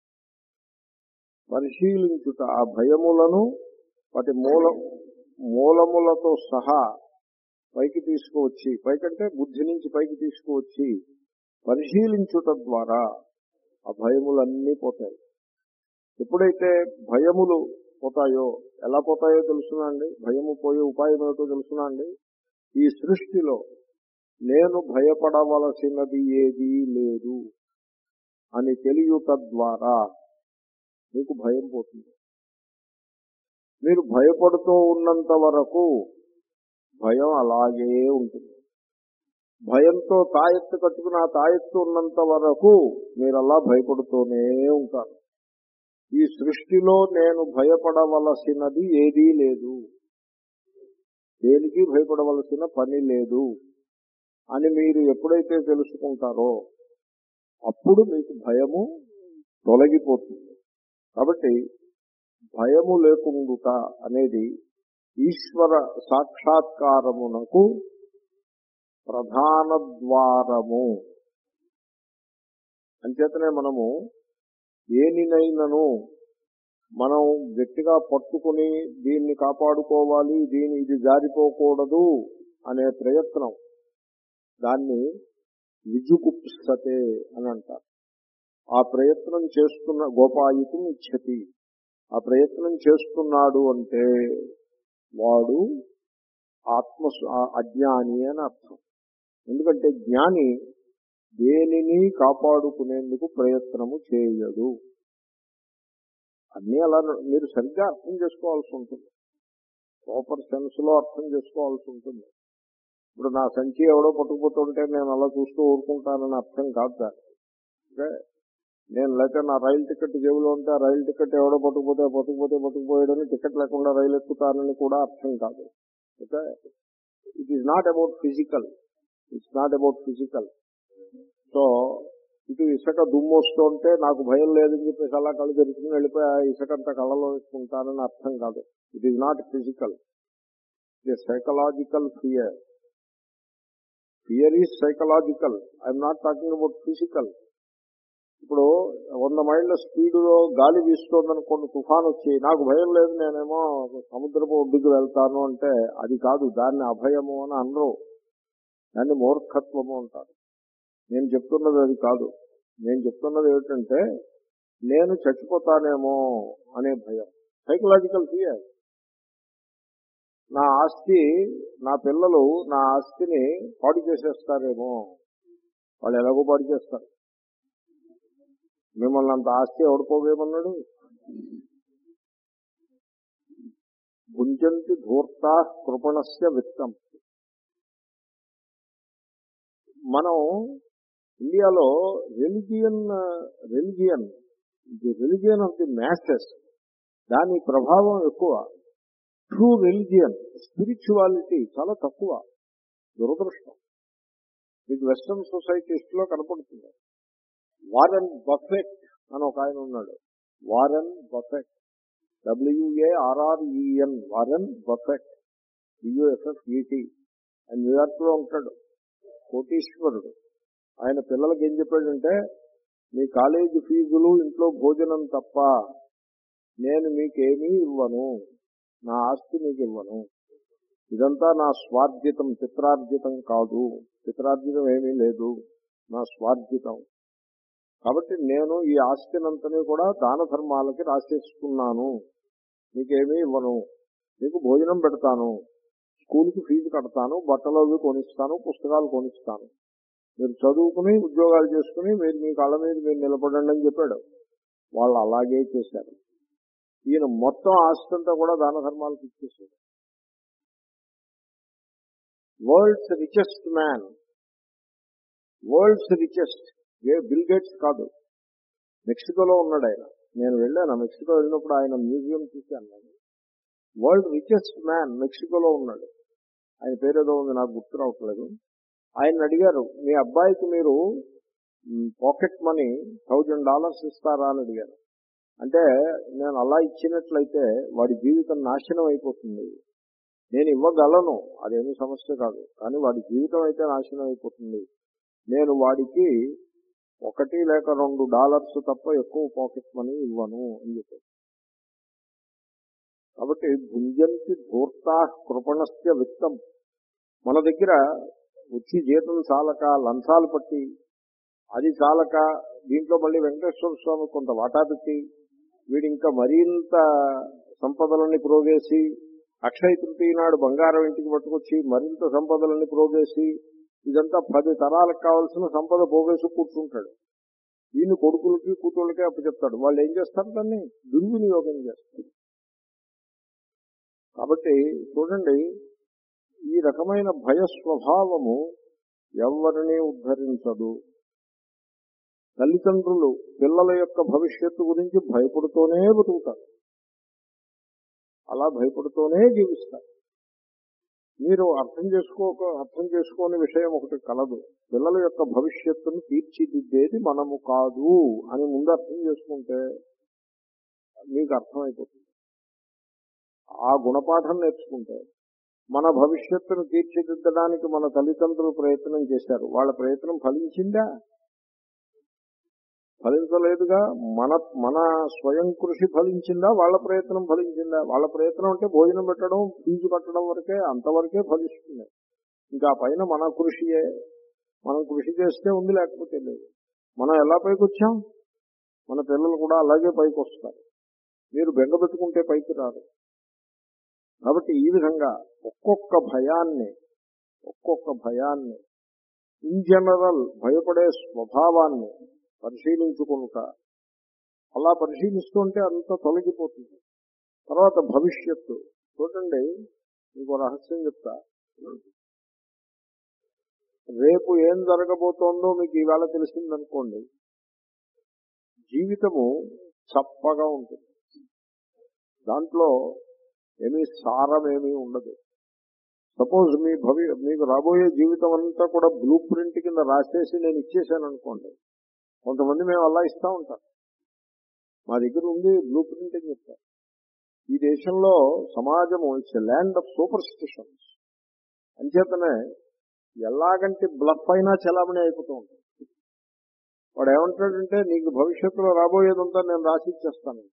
పరిశీలించుట ఆ భయములను వాటి మూల మూలములతో సహా పైకి తీసుకువచ్చి, పైకంటే బుద్ధి నుంచి పైకి తీసుకువచ్చి పరిశీలించుట ద్వారా ఆ భయములన్నీ పోతాయి. ఎప్పుడైతే భయములు పోతాయో, ఎలా పోతాయో తెలుసునా అండి? భయము పోయే ఉపాయం ఏమిటో తెలుసునా అండి? ఈ సృష్టిలో నేను భయపడవలసినది ఏదీ లేదు అని తెలియట ద్వారా మీకు భయం పోతుంది. మీరు భయపడుతూ ఉన్నంత వరకు భయం అలాగే ఉంటుంది. భయంతో తాయెత్తు కట్టుకుని ఆ తాయెత్తు ఉన్నంత వరకు మీరు అలా భయపడుతూనే ఉంటారు. ఈ సృష్టిలో నేను భయపడవలసినది ఏదీ లేదు, దేనికి భయపడవలసిన పని లేదు అని మీరు ఎప్పుడైతే తెలుసుకుంటారో అప్పుడు మీకు భయము తొలగిపోతుంది. కాబట్టి భయము లేకుండుట అనేది ఈశ్వర సాక్షాత్కారమునకు ప్రధాన ద్వారము. అంచేతనే మనము దేనినైనను మనం గట్టిగా పట్టుకుని దీన్ని కాపాడుకోవాలి, దీని ఇది జారిపోకూడదు అనే ప్రయత్నం, దాన్ని విజుగుప్సతే అని అంటారు. ఆ ప్రయత్నం చేస్తున్న గోపాయితం ఇచ్చతి, ఆ ప్రయత్నం చేస్తున్నాడు అంటే వాడు ఆత్మ అజ్ఞాని అని అర్థం. ఎందుకంటే జ్ఞాని దేనిని కాపాడుకునేందుకు ప్రయత్నము చేయడు. అన్నీ అలా మీరు సరిగ్గా అర్థం చేసుకోవాల్సి ఉంటుంది, ప్రాపర్ సెన్స్ లో అర్థం చేసుకోవాల్సి ఉంటుంది. ఇప్పుడు నా సంచి ఎవడో పట్టుకుపోతుంటే నేను అలా చూస్తూ ఊరుకుంటానని అర్థం కాదు దాన్ని. ఓకే, నేను లేకపోతే నా రైలు టికెట్ జేబులో ఉంటే ఆ రైలు టికెట్ ఎవడో పట్టుకుపోతే పట్టుకుపోతే పట్టుకుపోయాడని టికెట్ లేకుండా రైలు ఎక్కుతానని కూడా అర్థం కాదు. Okay, it is not about physical, it's not about physical. So ఇటు ఇసుక దుమ్ము వస్తుంటే నాకు భయం లేదని చెప్పేసి అలా కళ్ళు తెరుచుకుని వెళ్ళిపోయి ఆ ఇసుకంతా కళ్ళలో వేసుకుంటానని అర్థం కాదు. It is not physical, it is psychological fear. Fear is psychological, I'm not talking about physical. ఇప్పుడు వంద మైళ్ళ స్పీడులో గాలి వీస్తోందనుకోండి, తుఫాన్ వచ్చి నాకు భయం లేదు నేనేమో సముద్రపు ఒడ్డుకు వెళ్తాను అంటే అది కాదు, దాన్ని అభయము అని అనరు, దాన్ని మూర్ఖత్వము అంటారు. నేను చెప్తున్నది అది కాదు. నేను చెప్తున్నది ఏమిటంటే నేను చచ్చిపోతానేమో అనే భయం, సైకలాజికల్ ఫియర్. నా ఆస్తి, నా పిల్లలు నా ఆస్తిని పాడు చేసేస్తారేమో, వాళ్ళు ఎలాగో పాడు చేస్తారు. మిమ్మల్ని అంత ఆస్తి ఎవడుకోవేమన్నాడు. భుంజంతి ధూర్తా కృపణస్య విత్తం. మనం ఇండియాలో religion religion the religion of the masses, దాని ప్రభావం ఎక్కువ. ట్రూ రిలిజియన్, స్పిరిచువాలిటీ చాలా తక్కువ. దురదృష్టం. మీకు వెస్టర్న్ సొసైటీస్ లో కనపడుతుంది. వారెన్ బఫెట్ అని ఒక ఆయన ఉన్నాడు, Warren Buffett, W A R R E N, Warren Buffett, B U F F E T. ఆయన న్యూయార్క్ లో ఉంటాడు, కోటీశ్వరుడు. ఆయన పిల్లలకి ఏం చెప్పాడంటే, మీ కాలేజీ ఫీజులు, ఇంట్లో భోజనం తప్ప నేను మీకేమీ ఇవ్వను, నా ఆస్తి మీకు ఇవ్వను, ఇదంతా నా స్వార్జితం, పిత్రార్జితం కాదు, పిత్రార్జితం ఏమీ లేదు, నా స్వార్జితం. కాబట్టి నేను ఈ ఆస్తినంతని కూడా దాన ధర్మాలకి రాసేసుకున్నాను, మీకేమీ ఇవ్వను, మీకు భోజనం పెడతాను, స్కూల్కి ఫీజు కడతాను, బట్టలు అవి కొనిస్తాను, పుస్తకాలు కొనిస్తాను, మీరు చదువుకుని ఉద్యోగాలు చేసుకుని మీరు మీ కాళ్ళ మీద మీరు నిలబడండి అని చెప్పాడు. వాళ్ళు అలాగే చేశారు. ఈయన మొత్తం ఆస్తి అంతా కూడా దాన ధర్మాలకు ఇచ్చేసాడు. World's richest man, world's richest, ఏ బిల్ గేట్స్ కాదు, మెక్సికోలో ఉన్నాడు ఆయన. నేను వెళ్ళాను, మెక్సికో వెళ్ళినప్పుడు ఆయన మ్యూజియం చూశాను. నేను వరల్డ్ రిచెస్ట్ మ్యాన్ మెక్సికోలో ఉన్నాడు. ఆయన పేరేదో ఉంది, నాకు గుర్తు రావట్లేదు. ఆయన అడిగారు, మీ అబ్బాయికి మీరు పాకెట్ మనీ థౌజండ్ డాలర్స్ ఇస్తారా అని అడిగారు. అంటే నేను అలా ఇచ్చినట్లయితే వాడి జీవితం నాశనం అయిపోతుంది, నేను ఇవ్వగలను, అదేమీ సమస్య కాదు, కానీ వాడి జీవితం అయితే నాశనం అయిపోతుంది, నేను వాడికి ఒకటి లేక రెండు డాలర్స్ తప్ప ఎక్కువ పాకెట్ మనీ ఇవ్వను అని చెప్పారు. కాబట్టి భుంజంతి ధూర్తా కృపణస్య విత్తం. మన దగ్గర వచ్చి జీతం చాలక లంచాలు పట్టి, అది చాలక దీంట్లో మళ్ళీ వెంకటేశ్వర స్వామి కొంత వాటా పెట్టి, వీడి ఇంకా మరింత సంపదలని ప్రోగేసి, అక్షయ తృతీయ నాడు బంగారం ఇంటికి పట్టుకొచ్చి మరింత సంపదలని ప్రోగేసి, ఇదంతా పది తరాలకు కావాల్సిన సంపద పోగేసి కూర్చుంటాడు. ఈయన కొడుకులకి కూతుళ్ళకి అప్పచెప్తాడు. వాళ్ళు ఏం చేస్తారు, దాన్ని దుర్వినియోగం చేస్తారు. కాబట్టి చూడండి, ఈ రకమైన భయ స్వభావము ఎవరిని ఉద్ధరించదు. తల్లిదండ్రులు పిల్లల యొక్క భవిష్యత్తు గురించి భయపడుతూనే బతుకుతారు, అలా భయపడుతూనే జీవిస్తారు. మీరు అర్థం చేసుకోక అర్థం చేసుకోని విషయం ఒకటి కలదు. పిల్లల యొక్క భవిష్యత్తును తీర్చిదిద్దేది మనము కాదు అని ముందు అర్థం చేసుకుంటే మీకు అర్థమైపోతుంది. ఆ గుణపాఠం నేర్చుకుంటే, మన భవిష్యత్తును తీర్చిదిద్దడానికి మన తల్లిదండ్రులు ప్రయత్నం చేశారు, వాళ్ళ ప్రయత్నం ఫలించిందా? ఫలించలేదుగా. మన మన స్వయం కృషి ఫలించిందా, వాళ్ళ ప్రయత్నం ఫలించిందా? వాళ్ళ ప్రయత్నం అంటే భోజనం పెట్టడం, ఫీజు కట్టడం వరకే, అంతవరకే ఫలిస్తుంది. ఇంకా పైన మన కృషియే. మనం కృషి చేస్తే ఉంది, లేకపోతే లేదు. మనం ఎలా పైకి వచ్చాం, మన పిల్లలు కూడా అలాగే పైకి వస్తారు. మీరు బెంగ పెట్టుకుంటే పైకి రారు. కాబట్టి ఈ విధంగా ఒక్కొక్క భయాన్ని ఒక్కొక్క భయాన్ని ఇన్ జనరల్ భయపడే స్వభావాన్ని పరిశీలించుకుంటా, అలా పరిశీలిస్తుంటే అంత తొలగిపోతుంది. తర్వాత భవిష్యత్తు చూడండి, మీకు రహస్యం చెప్తా. రేపు ఏం జరగబోతోందో మీకు ఈవేళ తెలిసిందనుకోండి, జీవితము చప్పగా ఉంటుంది. దాంట్లో ఏమీ సారం ఏమీ ఉండదు. సపోజ్ మీ భవి మీకు రాబోయే జీవితం అంతా కూడా బ్లూ ప్రింట్ కింద రాసేసి నేను ఇచ్చేసాను అనుకోండి. కొంతమంది మేము అలా ఇస్తూ ఉంటాం. మా దగ్గర ఉంది బ్లూ ప్రింట్ అని చెప్తారు. ఈ దేశంలో సమాజము it's a land of superstitions. అంచేతనే ఎలాగంటే బ్లఫ్ అయినా చలామణి అయిపోతూ ఉంటుంది. వాడు ఏమంటాడంటే, నీకు భవిష్యత్తులో రాబోయేదంతా నేను రాసిచ్చేస్తాను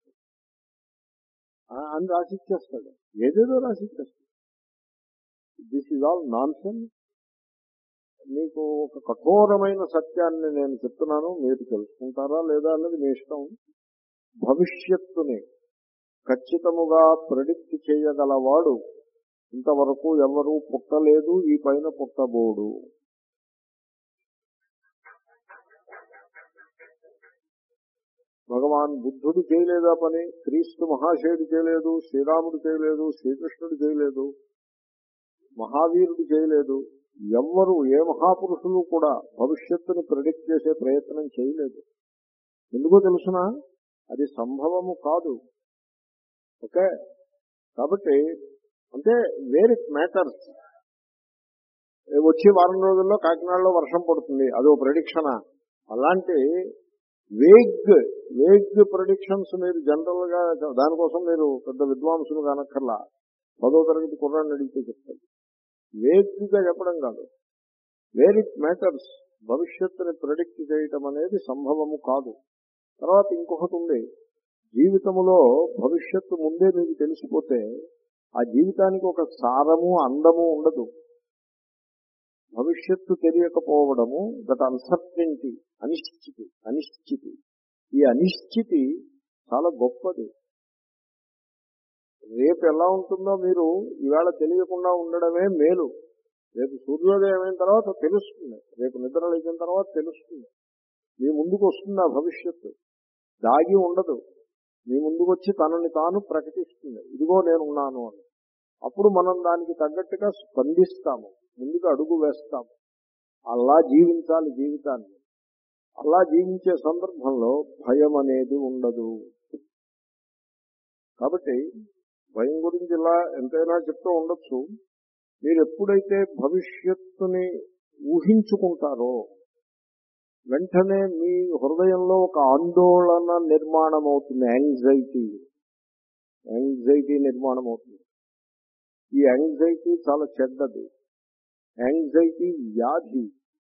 అని రాసిచ్చేస్తాడు. ఏదేదో రాసిచ్చేస్తాడు. This is all nonsense. మీకు ఒక కఠోరమైన సత్యాన్ని నేను చెప్తున్నాను, మీరు తెలుసుకుంటారా లేదా అన్నది మీ ఇష్టం. భవిష్యత్తుని ఖచ్చితముగా ప్రెడిక్ట్ చేయగలవాడు ఇంతవరకు ఎవరూ పుట్టలేదు, ఈ పైన పుట్టబోడు. భగవాన్ బుద్ధుడు చేయలేదా పని, క్రీస్తు మహాశయుడు చేయలేదు, శ్రీరాముడు చేయలేదు, శ్రీకృష్ణుడు చేయలేదు, మహావీరుడు చేయలేదు. ఎవ్వరు ఏ మహాపురుషులు కూడా భవిష్యత్తును ప్రెడిక్ట్ చేసే ప్రయత్నం చేయలేదు. ఎందుకో తెలుసునా, అది సంభవము కాదు. ఓకే, కాబట్టి అంటే వేర్ ఇట్ మ్యాటర్స్. వచ్చే వారం రోజుల్లో కాకినాడలో వర్షం పడుతుంది, అదో ప్రెడిక్షనా? అలాంటి వేగ్ వేగ్ ప్రెడిక్షన్స్ మీరు జనరల్ గా, దానికోసం మీరు పెద్ద విద్వాంసులు కానక్కర్లా, పదో తరగతి కుర్రాన్ని అడిగితే చెప్తారు. వేగ్గా చెప్పడం కాదు, వేర్ ఇట్ మ్యాటర్స్. భవిష్యత్తుని ప్రెడిక్ట్ చేయటం అనేది సంభవము కాదు. తర్వాత ఇంకొకటి ఉంది, జీవితములో భవిష్యత్తు ముందే మీకు తెలిసిపోతే ఆ జీవితానికి ఒక సారము అందము ఉండదు. భవిష్యత్తు తెలియకపోవడము, దట్ అన్సర్టెనిటీ, అనిశ్చితి అనిశ్చితి ఈ అనిశ్చితి చాలా గొప్పది. రేపు ఎలా ఉంటుందో మీరు ఈవేళ తెలియకుండా ఉండడమే మేలు. రేపు సూర్యోదయం అయిన తర్వాత తెలుస్తుంది, రేపు నిద్ర లేచిన తర్వాత తెలుస్తుంది. మీ ముందుకు వస్తుంది ఆ భవిష్యత్తు, దాగి ఉండదు. మీ ముందుకు వచ్చి తనని తాను ప్రకటిస్తుంది, ఇదిగో నేనున్నాను అని. అప్పుడు మనం దానికి తగ్గట్టుగా స్పందిస్తాము, ముందుకు అడుగు వేస్తాము. అలా జీవించాలి జీవితాన్ని. అలా జీవించే సందర్భంలో భయం అనేది ఉండదు. కాబట్టి భయం గురించి ఇలా ఎంతైనా చెప్తూ ఉండొచ్చు. మీరు ఎప్పుడైతే భవిష్యత్తుని ఊహించుకుంటారో వెంటనే మీ హృదయంలో ఒక ఆందోళన నిర్మాణం అవుతుంది, యాంగ్జైటీ యాంగ్జైటీ నిర్మాణం అవుతుంది. ఈ యాంగ్జైటీ చాలా చెడ్డది. యాంగ్జైటీ వ్యాధి.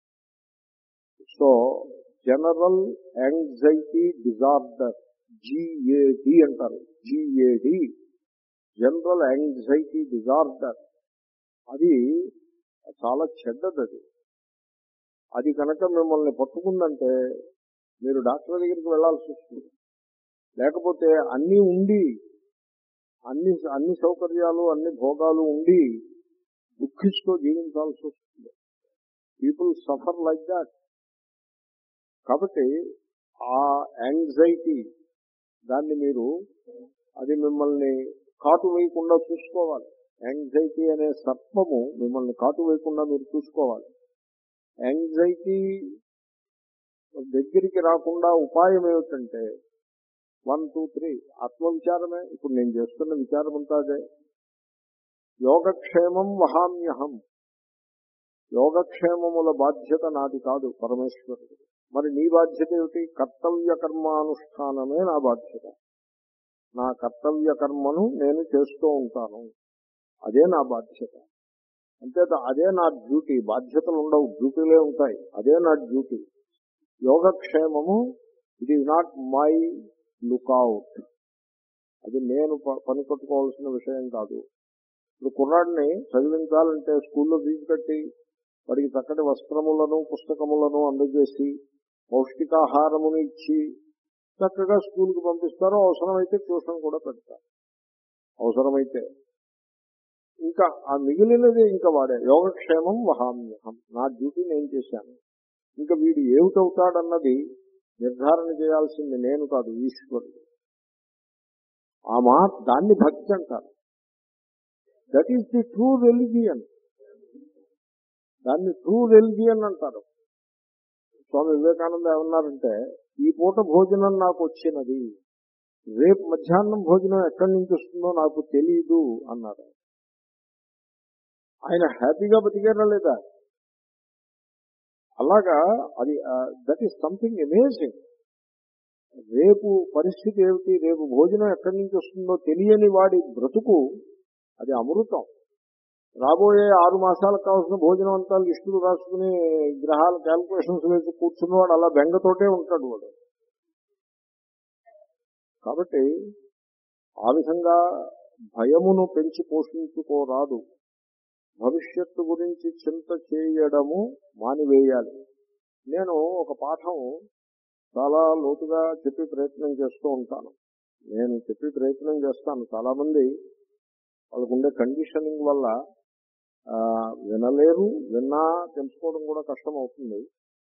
So general anxiety disorder, G A D అంటారు. G A D general anxiety disorder. అది చాలా చెడ్డది. అది అది కనుక మిమ్మల్ని పట్టుకుందంటే మీరు డాక్టర్ దగ్గరికి వెళ్లాల్సి వస్తుంది. లేకపోతే అన్నీ ఉండి, అన్ని అన్ని సౌకర్యాలు అన్ని భోగాలు ఉండి దుఃఖిస్తూ జీవించాల్సి వస్తుంది. People suffer like that. కాబట్టి ఆ యాంగ్జైటీ, దాన్ని మీరు, అది మిమ్మల్ని కాటు వేయకుండా చూసుకోవాలి. యాంగ్జైటీ అనే సర్పము మిమ్మల్ని కాటు వేయకుండా మీరు చూసుకోవాలి. యాంగ్జైటీ దగ్గరికి రాకుండా ఉపాయం ఏమిటంటే వన్ టూ త్రీ ఆత్మవిచారమే. ఇప్పుడు నేను చేస్తున్న విచారం అంతా అదే. యోగక్షేమం వహామ్యహం. యోగక్షేమముల బాధ్యత నాది కాదు, పరమేశ్వరుడు. మరి నీ బాధ్యత ఏమిటి? కర్తవ్య కర్మానుష్ఠానమే నా బాధ్యత. నా కర్తవ్య కర్మను నేను చేస్తూ ఉంటాను, అదే నా బాధ్యత. అంతే, అదే నా డ్యూటీ. బాధ్యతలు ఉండవు, డ్యూటీలే ఉంటాయి. అదే నా డ్యూటీ. యోగక్షేమము it is not my lookout. అది నేను పని కట్టుకోవాల్సిన విషయం కాదు. ఇప్పుడు కుర్రాడిని చదివించాలంటే స్కూల్లో ఫీజు కట్టి వాడికి చక్కటి వస్త్రములను పుస్తకములను అందజేసి పౌష్టికాహారమును ఇచ్చి చక్కగా స్కూల్కి పంపిస్తారు. అవసరమైతే ట్యూషన్ కూడా పెడతారు. అవసరమైతే ఇంకా ఆ మిగిలినది ఇంకా వాడే యోగక్షేమం వహామ్యహం, నా డ్యూటీ నేను చేశాను. ఇంకా వీడు ఏమిటవుతాడన్నది నిర్ధారణ చేయాల్సింది నేను కాదు, ఈశ్వరుడు. ఆ మా దాన్ని భక్తి అంటారు. That is the true religion. దాన్ని ట్రూ రెలిజియన్ అంటారు. స్వామి వివేకానంద ఏమన్నారంటే, ఈ పూట భోజనం నాకు వచ్చినది, రేపు మధ్యాహ్నం భోజనం ఎక్కడి నుంచి వస్తుందో నాకు తెలీదు అన్నారు. ఆయన హ్యాపీగా బతికారా లేదా? అలాగా అది దట్ ఈస్ సంథింగ్ అమేజింగ్. రేపు పరిస్థితి ఏమిటి, రేపు భోజనం ఎక్కడి నుంచి వస్తుందో తెలియని వాడి బ్రతుకు అది అమృతం. రాబోయే ఆరు మాసాలకు కావాల్సిన భోజనం అంతా లిస్టులు రాసుకుని గ్రహాల క్యాల్కులేషన్స్ వేసి కూర్చున్నవాడు అలా బెంగతోటే ఉంటాడు వాడు. కాబట్టి ఆ విధంగా భయమును పెంచి పోషించుకోరాదు. భవిష్యత్తు గురించి చింత చేయడము మానివేయాలి. నేను ఒక పాఠం చాలా లోతుగా చెప్పి ప్రయత్నం చేస్తూ ఉంటాను. నేను చెప్పి ప్రయత్నం చేస్తాను. చాలా మంది వాళ్ళకుండే కండిషనింగ్ వల్ల వినలేరు, విన్నా తెలుసుకోవడం కూడా కష్టం అవుతుంది.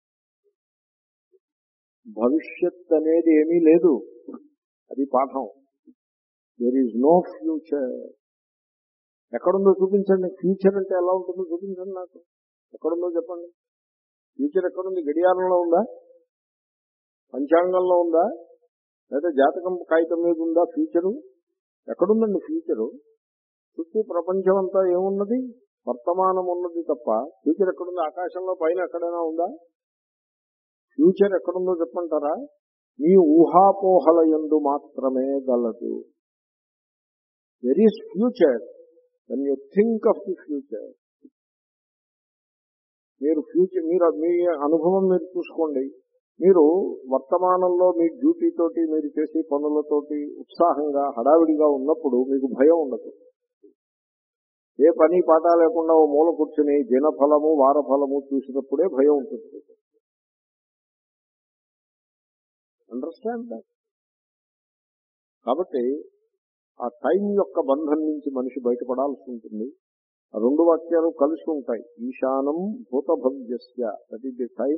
భవిష్యత్ అనేది ఏమీ లేదు, అది పాఠం. There is no future. ఎక్కడుందో చూపించండి. ఫ్యూచర్ అంటే ఎలా ఉంటుందో చూపించండి నాకు. ఎక్కడుందో చెప్పండి. ఫ్యూచర్ ఎక్కడుంది? గడియారంలో ఉందా? పంచాంగంలో ఉందా? లేదా జాతకం కాగితం మీద ఉందా ఫ్యూచరు? ఎక్కడుందండి ఫ్యూచరు? చుట్టూ ప్రపంచం అంతా ఏమున్నది? వర్తమానం ఉన్నది తప్ప ఫ్యూచర్ ఎక్కడుంది? ఆకాశంలో పైన ఎక్కడైనా ఉందా? ఫ్యూచర్ ఎక్కడుందో చెప్పంటారా? మీ ఊహాపోహల యందు మాత్రమే గలదు. There is future when you think of the future. మీరు ఫ్యూచర్ మీరు మీ అనుభవం మీరు చూసుకోండి. మీరు వర్తమానంలో మీ డ్యూటీ తోటి మీరు చేసే పనులతోటి ఉత్సాహంగా హడావిడిగా ఉన్నప్పుడు మీకు భయం ఉండదు. ఏ పని పాట లేకుండా ఓ మూల కూర్చుని దినఫలము వారఫలము చూసినప్పుడే భయం ఉంటుంది. Understand that? కాబట్టి ఆ టైం యొక్క బంధం నుంచి మనిషి బయటపడాల్సి ఉంటుంది. ఆ రెండు వాక్యాలు కలిసి ఉంటాయి. ఈశానం భూతభవ్యస్య, దట్ ఈస్ ది టైం,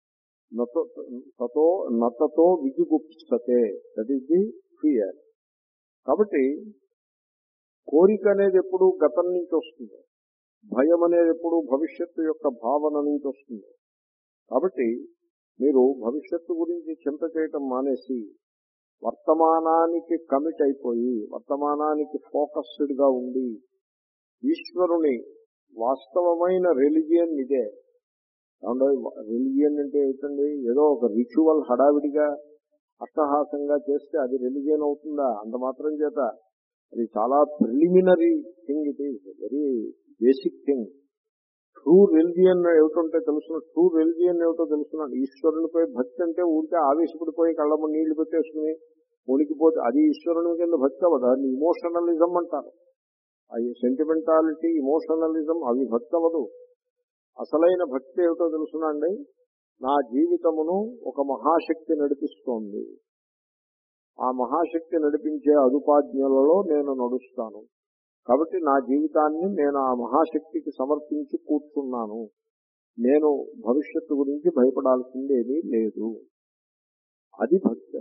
తతో నతతో విజుగుప్సతే, దట్ ఈస్ ది ఫియర్. కాబట్టి కోరిక అనేది ఎప్పుడు గతం నుంచి వస్తుంది, భయం అనేది ఎప్పుడు భవిష్యత్తు యొక్క భావన నుంచి వస్తుంది. కాబట్టి మీరు భవిష్యత్తు గురించి చింత చేయటం మానేసి వర్తమానానికి కమిట్ అయిపోయి వర్తమానానికి ఫోకస్డ్ గా ఉండి ఈశ్వరుని వాస్తవమైన రిలిజియన్ ఇదే. రిలిజియన్ అంటే ఏమిటండి? ఏదో ఒక రిచువల్ హడావిడిగా అట్టహాసంగా చేస్తే అది రిలిజియన్ అవుతుందా? అంత మాత్రం చేత అది చాలా preliminary thing. It is very basic thing. True religion ఏమిటంటే తెలుసున్న ట్రూ రిలిజియన్ ఏమిటో తెలుసున్నాడు. ఈశ్వరునిపై భక్తి అంటే ఊరికే ఆవేశపడిపోయి కళ్ళము నీళ్లు పెట్టేసుకుని ఉనికిపోతే అది ఈశ్వరుని కింద భక్తి అవ్వదు. అది ఇమోషనలిజం అంటారు. అది సెంటిమెంటాలిటీ, ఇమోషనలిజం, అవి భక్తి అవ్వదు. అసలైన భక్తి ఏమిటో తెలుసునండి. నా జీవితమును ఒక మహాశక్తి నడిపిస్తోంది, ఆ మహాశక్తి నడిపించే అదుపాజ్ఞలలో నేను నడుస్తాను. కాబట్టి నా జీవితాన్ని నేను ఆ మహాశక్తికి సమర్పించి కూర్చున్నాను. నేను భవిష్యత్తు గురించి భయపడాల్సిందేమీ లేదు. అది భక్తి.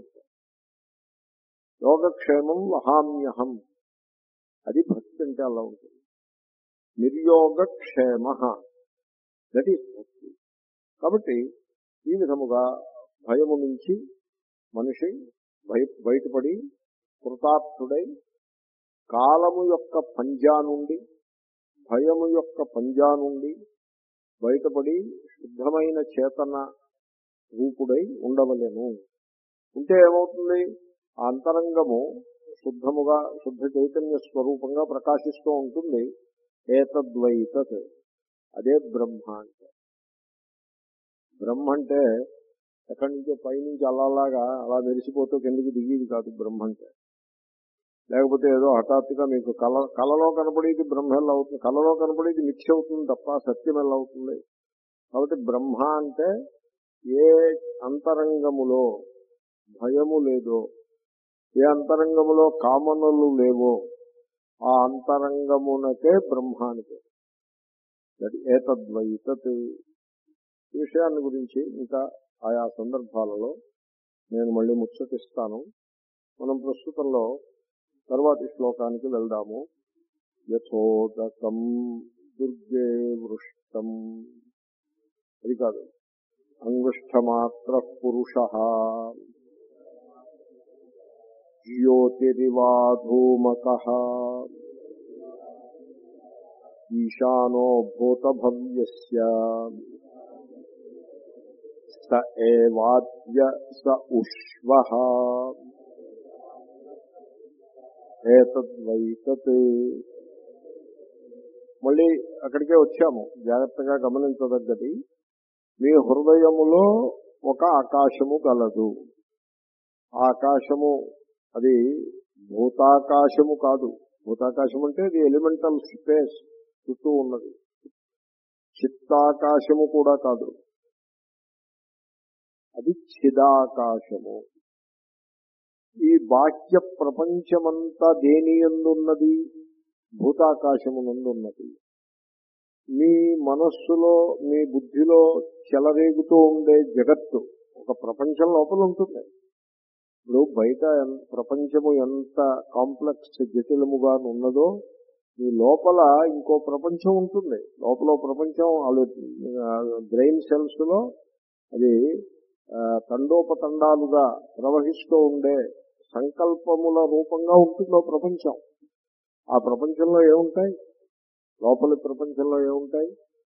యోగక్షేమం వహామ్యహం, అది భక్తి అంటే అలా ఉంటుంది. నిర్యోగక్షేమ, దట్ ఈస్ భక్తి. కాబట్టి ఈ విధముగా భయము నుంచి మనిషి బయటపడి కృతార్థుడై కాలము యొక్క పంజా నుండి, భయము యొక్క పంజా నుండి బయటపడి శుద్ధమైన చేతన రూపుడై ఉండవలెను. ఉంటే ఏమవుతుంది? ఆ అంతరంగము శుద్ధముగా శుద్ధ చైతన్య స్వరూపంగా ప్రకాశిస్తూ ఉంటుంది. ఏతద్వైతత్, అదే బ్రహ్మ అంటే. బ్రహ్మ అంటే ఎక్కడి నుంచో పైనుంచి అలాలాగా అలా మెరిసిపోతూ కిందకి దిగేది కాదు బ్రహ్మ అంటే. లేకపోతే ఏదో హఠాత్తుగా మీకు కళ కళలో కనపడేది బ్రహ్మ ఎలా అవుతుంది, కళలో కనపడేది మిథ్య అవుతుంది తప్ప సత్యం ఎలా అవుతుంది. కాబట్టి బ్రహ్మ అంటే ఏ అంతరంగములో భయము లేదో, ఏ అంతరంగములో కామనలు లేవో ఆ అంతరంగమునకే బ్రహ్మానికి. ఏతద్వైతత్. ఈ విషయాన్ని గురించి ఇంకా ఆయా సందర్భాలలో నేను మళ్ళీ ముచ్చటిస్తాను. మనం ప్రస్తుతంలో తరువాతి శ్లోకానికి వెళ్దాము. యథోదకం దుర్గే వృష్టం. అది కాదు, అంగుష్ఠమాత్ర పురుష జ్యోతిరివాధూమకః ఈశానో భూతభవ్యస్య స ఏవాద్య స ఉష్వః ఏతద్వైతత్. మళ్ళీ అక్కడికే వచ్చాము. జాగ్రత్తగా గమనించదగ్గది, మీ హృదయములో ఒక ఆకాశము గలదు. ఆకాశము అది భూతాకాశము కాదు. భూతాకాశం అంటే అది ఎలిమెంటల్ స్పేస్ చుట్టూ ఉన్నది. చిత్తాకాశము కూడా కాదు, అది చిదాకాశము. ఈ బాహ్య ప్రపంచమంతా దేని యందున్నది? భూతాకాశమునందున్నది. మీ మనస్సులో మీ బుద్ధిలో చెలరేగుతూ ఉండే జగత్తు ఒక ప్రపంచం లోపల ఉంటుంది. ఇప్పుడు బయట ప్రపంచము ఎంత కాంప్లెక్స్ జటిలముగా ఉన్నదో మీ లోపల ఇంకో ప్రపంచం ఉంటుంది. లోపల ప్రపంచం బ్రెయిన్ సెల్స్ లో అది తండోపతండాలుగా ప్రవహిస్తూ ఉండే సంకల్పముల రూపంగా ఉంటుందో ప్రపంచం. ఆ ప్రపంచంలో ఏముంటాయి? లోపలి ప్రపంచంలో ఏముంటాయి?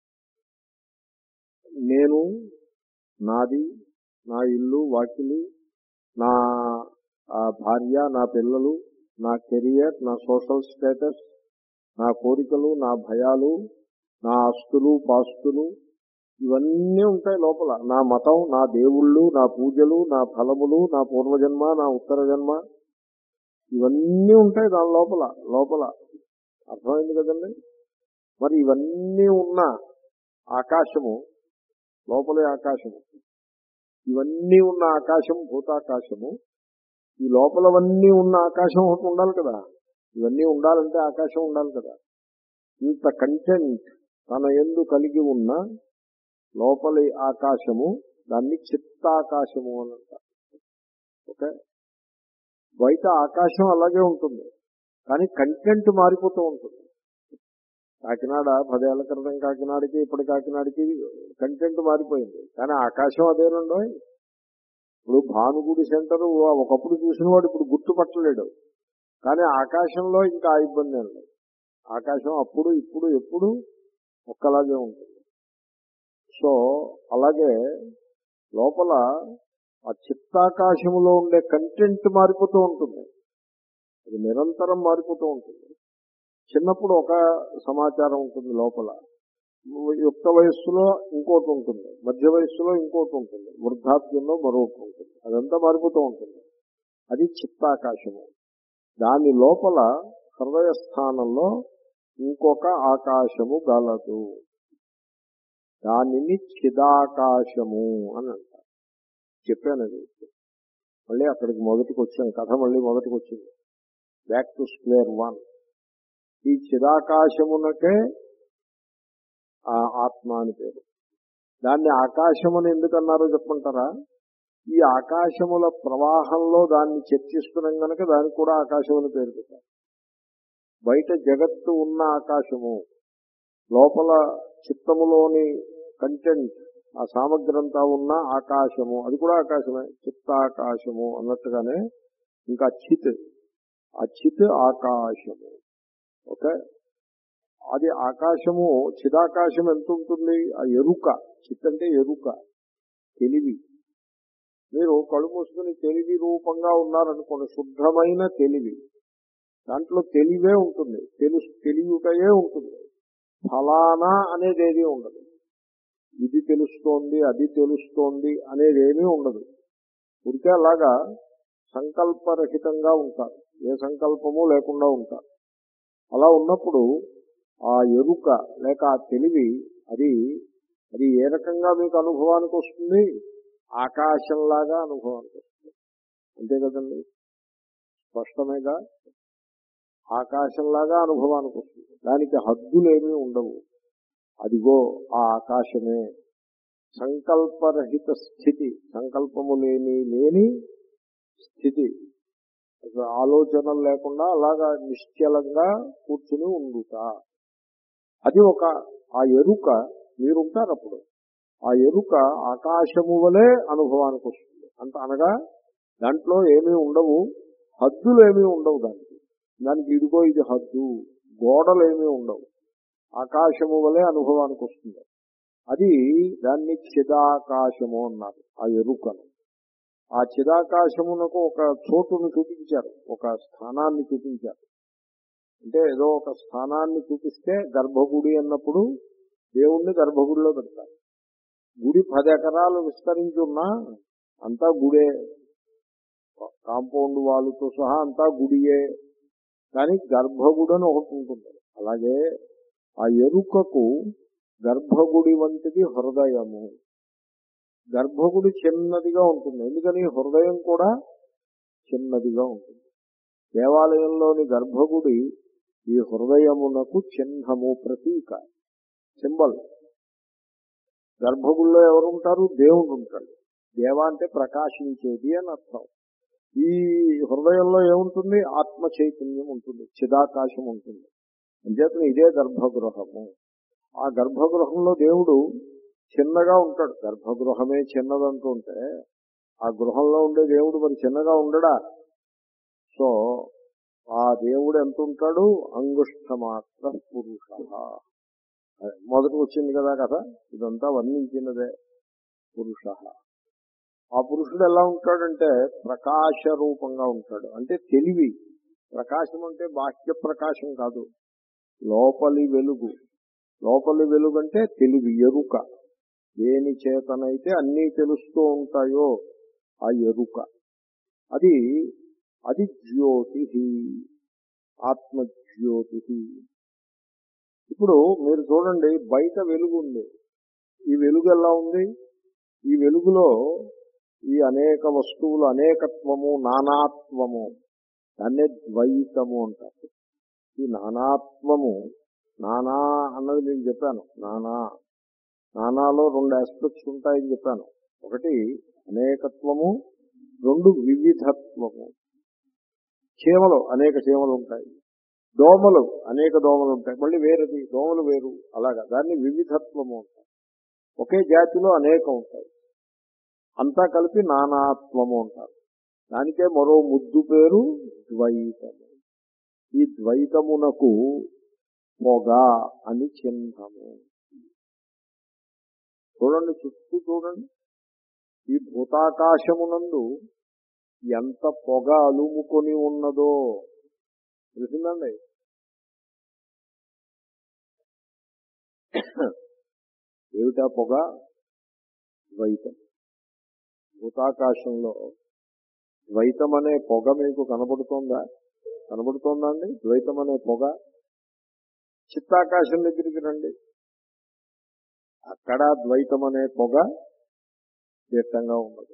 నేను, నాది, నా ఇల్లు వాకిలి, నా భార్య, నా పిల్లలు, నా కెరియర్, నా సోషల్ స్టేటస్, నా కోరికలు, నా భయాలు, నా ఆస్తులు పాస్తులు, ఇవన్నీ ఉంటాయి లోపల. నా మతం, నా దేవుళ్ళు, నా పూజలు, నా ఫలములు, నా పూర్వజన్మ, నా ఉత్తర జన్మ, ఇవన్నీ ఉంటాయి దాని లోపల. లోపల అర్థమైంది కదండి. మరి ఇవన్నీ ఉన్న ఆకాశము, లోపలే ఆకాశము, ఇవన్నీ ఉన్న ఆకాశం భూతాకాశము. ఈ లోపలవన్నీ ఉన్న ఆకాశం ఒకటి ఉండాలి కదా. ఇవన్నీ ఉండాలంటే ఆకాశం ఉండాలి కదా. ఇంత కంటెంట్ తన యందు కలిగి ఉన్న లోపలి ఆకాశము, దాన్ని చిత్తాకాశము అని అంటారు. ఓకే, బయట ఆకాశం అలాగే ఉంటుంది, కానీ కంటెంట్ మారిపోతూ ఉంటుంది. కాకినాడ పదేళ్ల క్రితం కాకినాడకి ఇప్పటి కాకినాడకి కంటెంట్ మారిపోయింది, కానీ ఆకాశం అదేనండో. ఇప్పుడు భానుగుడి సెంటర్ ఒకప్పుడు చూసిన వాడు ఇప్పుడు గుర్తుపట్టలేడు, కానీ ఆకాశంలో ఇంకా ఆ ఇబ్బంది అండి. ఆకాశం అప్పుడు ఇప్పుడు ఎప్పుడు ఒక్కలాగే ఉంటుంది. సో అలాగే లోపల ఆ చిత్తాకాశములో ఉండే కంటెంట్ మారిపోతూ ఉంటుంది, అది నిరంతరం మారిపోతూ ఉంటుంది. చిన్నప్పుడు ఒక సమాచారం ఉంటుంది లోపల, యుక్త వయస్సులో ఇంకోటి ఉంటుంది, మధ్య వయస్సులో ఇంకోటి ఉంటుంది, వృద్ధాప్యంలో మరొకటి ఉంటుంది. అదంతా మారిపోతూ ఉంటుంది. అది చిత్తాకాశము. దాని లోపల హృదయ స్థానంలో ఇంకొక ఆకాశము గలదు. దానిని చిదాకాశము అని అంటారు. చెప్పానది. మళ్ళీ అక్కడికి మొదటికి వచ్చాను, కథ మళ్ళీ మొదటికి వచ్చింది. Back to square one. ఈ చిదాకాశమునకే ఆ ఆత్మ అని పేరు. దాన్ని ఆకాశముని ఎందుకన్నారో చెప్పమంటారా? ఈ ఆకాశముల ప్రవాహంలో దాన్ని చర్చిస్తున్నాం కనుక దానికి కూడా ఆకాశమని పేరు పెట్టారు. బయట జగత్తు ఉన్న ఆకాశము, లోపల చిత్తములోని కంటెంట్ ఆ సామగ్రి అంతా ఉన్న ఆకాశము, అది కూడా ఆకాశమే, చిత్తాకాశము అన్నట్టుగానే ఇంకా చిత్, ఆ చిత్ ఆకాశము. ఓకే, అది ఆకాశము. చిదాకాశం ఎంత ఉంటుంది? ఆ ఎరుక. చిత్ అంటే ఎరుక, తెలివి. మీరు కళ్ళు మూసుకుని తెలివి రూపంగా ఉన్నారనుకోండి, శుద్ధమైన తెలివి, దాంట్లో తెలివే ఉంటుంది, తెలుసు తెలివిటయే ఉంటుంది. ఫలానా అనేది ఏది ఉండదు. ఇది తెలుస్తోంది అది తెలుస్తోంది అనేది ఏమీ ఉండదు. ఉడికే అలాగా సంకల్పరహితంగా ఉంటారు, ఏ సంకల్పము లేకుండా ఉంటారు. అలా ఉన్నప్పుడు ఆ ఎరుక లేక ఆ తెలివి అది అది ఏ రకంగా మీకు అనుభవానికి వస్తుంది? ఆకాశంలాగా అనుభవానికి వస్తుంది. అంతే కదండి, స్పష్టమేగా. ఆకాశంలాగా అనుభవానికి వస్తుంది, దానికి హద్దులేమీ ఉండవు. అదిగో ఆ ఆకాశమే సంకల్పరహిత స్థితి, సంకల్పము లేని లేని స్థితి, ఆలోచనలు లేకుండా అలాగా నిశ్చలంగా కూర్చుని ఉండుతా. అది ఒక ఆ ఎరుక మీరుంటారు అప్పుడు. ఆ ఎరుక ఆకాశము వలె అనుభవానికి వస్తుంది. అంత అనగా దాంట్లో ఏమీ ఉండవు, హద్దులు ఏమీ ఉండవు. దానికి దానికి ఇదిగో ఇది హద్దు, గోడలు ఏమీ ఉండవు. ఆకాశము వలె అనుభవానికి వస్తుంది. అది దాన్ని చిదాకాశము అన్నారు ఆ ఎరుకను. ఆ చిదాకాశమునకు ఒక చోటును చూపించారు, ఒక స్థానాన్ని చూపించారు. అంటే ఏదో ఒక స్థానాన్ని చూపిస్తే గర్భగుడి అన్నప్పుడు దేవుణ్ణి గర్భగుడిలో పెడతారు. గుడి పది ఎకరాలు విస్తరించి ఉన్నా అంతా గుడే, కాంపౌండ్ వాళ్ళతో సహా అంతా గుడియే. కానీ గర్భగుడి అని ఒకటి ఉంటుంది. అలాగే ఆ ఎరుకకు గర్భగుడి వంటిది హృదయము. గర్భగుడి చిన్నదిగా ఉంటుంది, ఎందుకని హృదయం కూడా చిన్నదిగా ఉంటుంది. దేవాలయంలోని గర్భగుడి ఈ హృదయమునకు చిహ్నము, ప్రతీక, సింబల్. గర్భగుడిలో ఎవరుంటారు? దేవుడు ఉంటాడు. దేవ అంటే ప్రకాశించేది అని అర్థం. ఈ హృదయంలో ఏముంటుంది? ఆత్మ చైతన్యం ఉంటుంది, చిదాకాశం ఉంటుంది. అంచేతనే ఇదే గర్భగృహము. ఆ గర్భగృహంలో దేవుడు చిన్నగా ఉంటాడు. గర్భగృహమే చిన్నదంటూ ఉంటే ఆ గృహంలో ఉండే దేవుడు మరి చిన్నగా ఉండడా? సో ఆ దేవుడు ఎంత ఉంటాడు? అంగుష్ఠమాత్ర పురుష. మొదటి వచ్చింది కదా కదా, ఇదంతా వర్ణించినదే. పురుష. ఆ పురుషుడు ఎలా ఉంటాడంటే ప్రకాశ రూపంగా ఉంటాడు. అంటే తెలివి. ప్రకాశం అంటే బాహ్య ప్రకాశం కాదు, లోపలి వెలుగు. లోపలి వెలుగు అంటే తెలివి, ఎరుక. దేని చేతనైతే అన్నీ తెలుస్తూ ఉంటాయో ఆ ఎరుక, అది అది జ్యోతి, ఆత్మజ్యోతి. ఇప్పుడు మీరు చూడండి, బయట వెలుగు ఉంది. ఈ వెలుగు ఎలా ఉంది? ఈ వెలుగులో ఈ అనేక వస్తువులు, అనేకత్వము, నానాత్వము, దాన్నే ద్వైతము అంటారు. ఈ నానాత్వము, నానా అన్నది నేను చెప్పాను. నానా నానాలో రెండు ఆస్పెక్ట్స్ ఉంటాయని చెప్పాను. ఒకటి అనేకత్వము, రెండు వివిధత్వము. చీమలు అనేక చీమలు ఉంటాయి, దోమలు అనేక దోమలు ఉంటాయి, మళ్ళీ వేరేది దోమలు వేరు. అలాగా దాన్ని వివిధత్వము ఉంటాయి. ఒకే జాతిలో అనేకం ఉంటాయి, అంతా కలిపి నానాత్వము అంటారు. దానికే మరో ముద్దు పేరు ద్వైతము. ఈ ద్వైతమునకు పొగ అని చిహ్నము. చూడండి, చుట్టూ చూడండి, ఈ భూతాకాశమునందు ఎంత పొగ అలుముకొని ఉన్నదో తెలిసిందండి. ఏమిటా పొగ? ద్వైతం. భూతాకాశంలో ద్వైతం అనే పొగ మీకు కనబడుతోందా? కనబడుతోందా అండి ద్వైతం అనే పొగ? చిత్తాకాశం దగ్గరికి రండి, అక్కడ ద్వైతం అనే పొగ దీట్టంగా ఉండదు.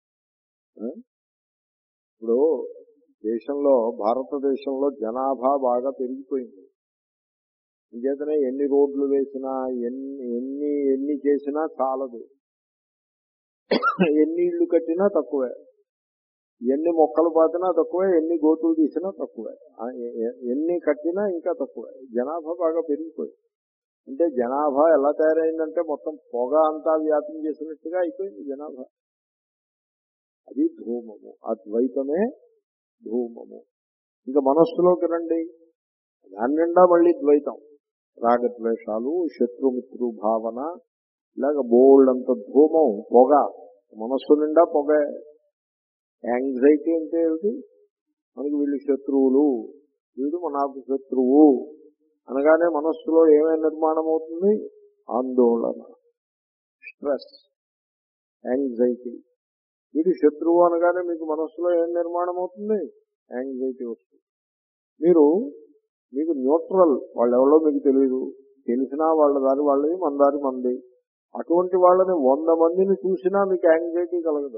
ఇప్పుడు దేశంలో, భారతదేశంలో జనాభా బాగా పెరిగిపోయింది. ఇంకేతనే ఎన్ని రోడ్లు వేసినా, ఎన్ని ఎన్ని ఎన్ని చేసినా చాలదు. ఎన్ని ఇళ్లు కట్టినా తక్కువే, ఎన్ని మొక్కలు పాతినా తక్కువే, ఎన్ని గోతులు తీసినా తక్కువే, ఎన్ని కట్టినా ఇంకా తక్కువే. జనాభా బాగా పెరిగిపోయింది. అంటే జనాభా ఎలా తయారైందంటే మొత్తం పొగ అంతా వ్యాప్తం చేసినట్టుగా అయిపోయింది జనాభా. అది ధూమము, ఆ ద్వైతమే ధూమము. ఇంకా మనస్సులోకి రండి, దాని నిండా మళ్ళీ ద్వైతం. రాగద్వేషాలు, శత్రుమిత్రు భావన, ఇలాగ బోల్డ్ అంత ధూమం, పొగ. మనస్సు నిండా పొగే. యాంగ్జైటీ అంటే ఏమిటి? మనకి వీళ్ళు శత్రువులు, వీడు నాకు శత్రువు అనగానే మనస్సులో ఏమైనా నిర్మాణం అవుతుంది? ఆందోళన. Stress, anxiety. వీడి శత్రువు అనగానే మీకు మనస్సులో ఏం నిర్మాణం అవుతుంది? యాంగ్జైటీ వస్తుంది. మీరు మీకు న్యూట్రల్, వాళ్ళు ఎవరో మీకు తెలియదు, తెలిసినా వాళ్ళ దారి వాళ్ళది, మన దారి మంది. అటువంటి వాళ్ళని వంద మందిని చూసినా మీకు యాంగ్జైటీ కలగదు.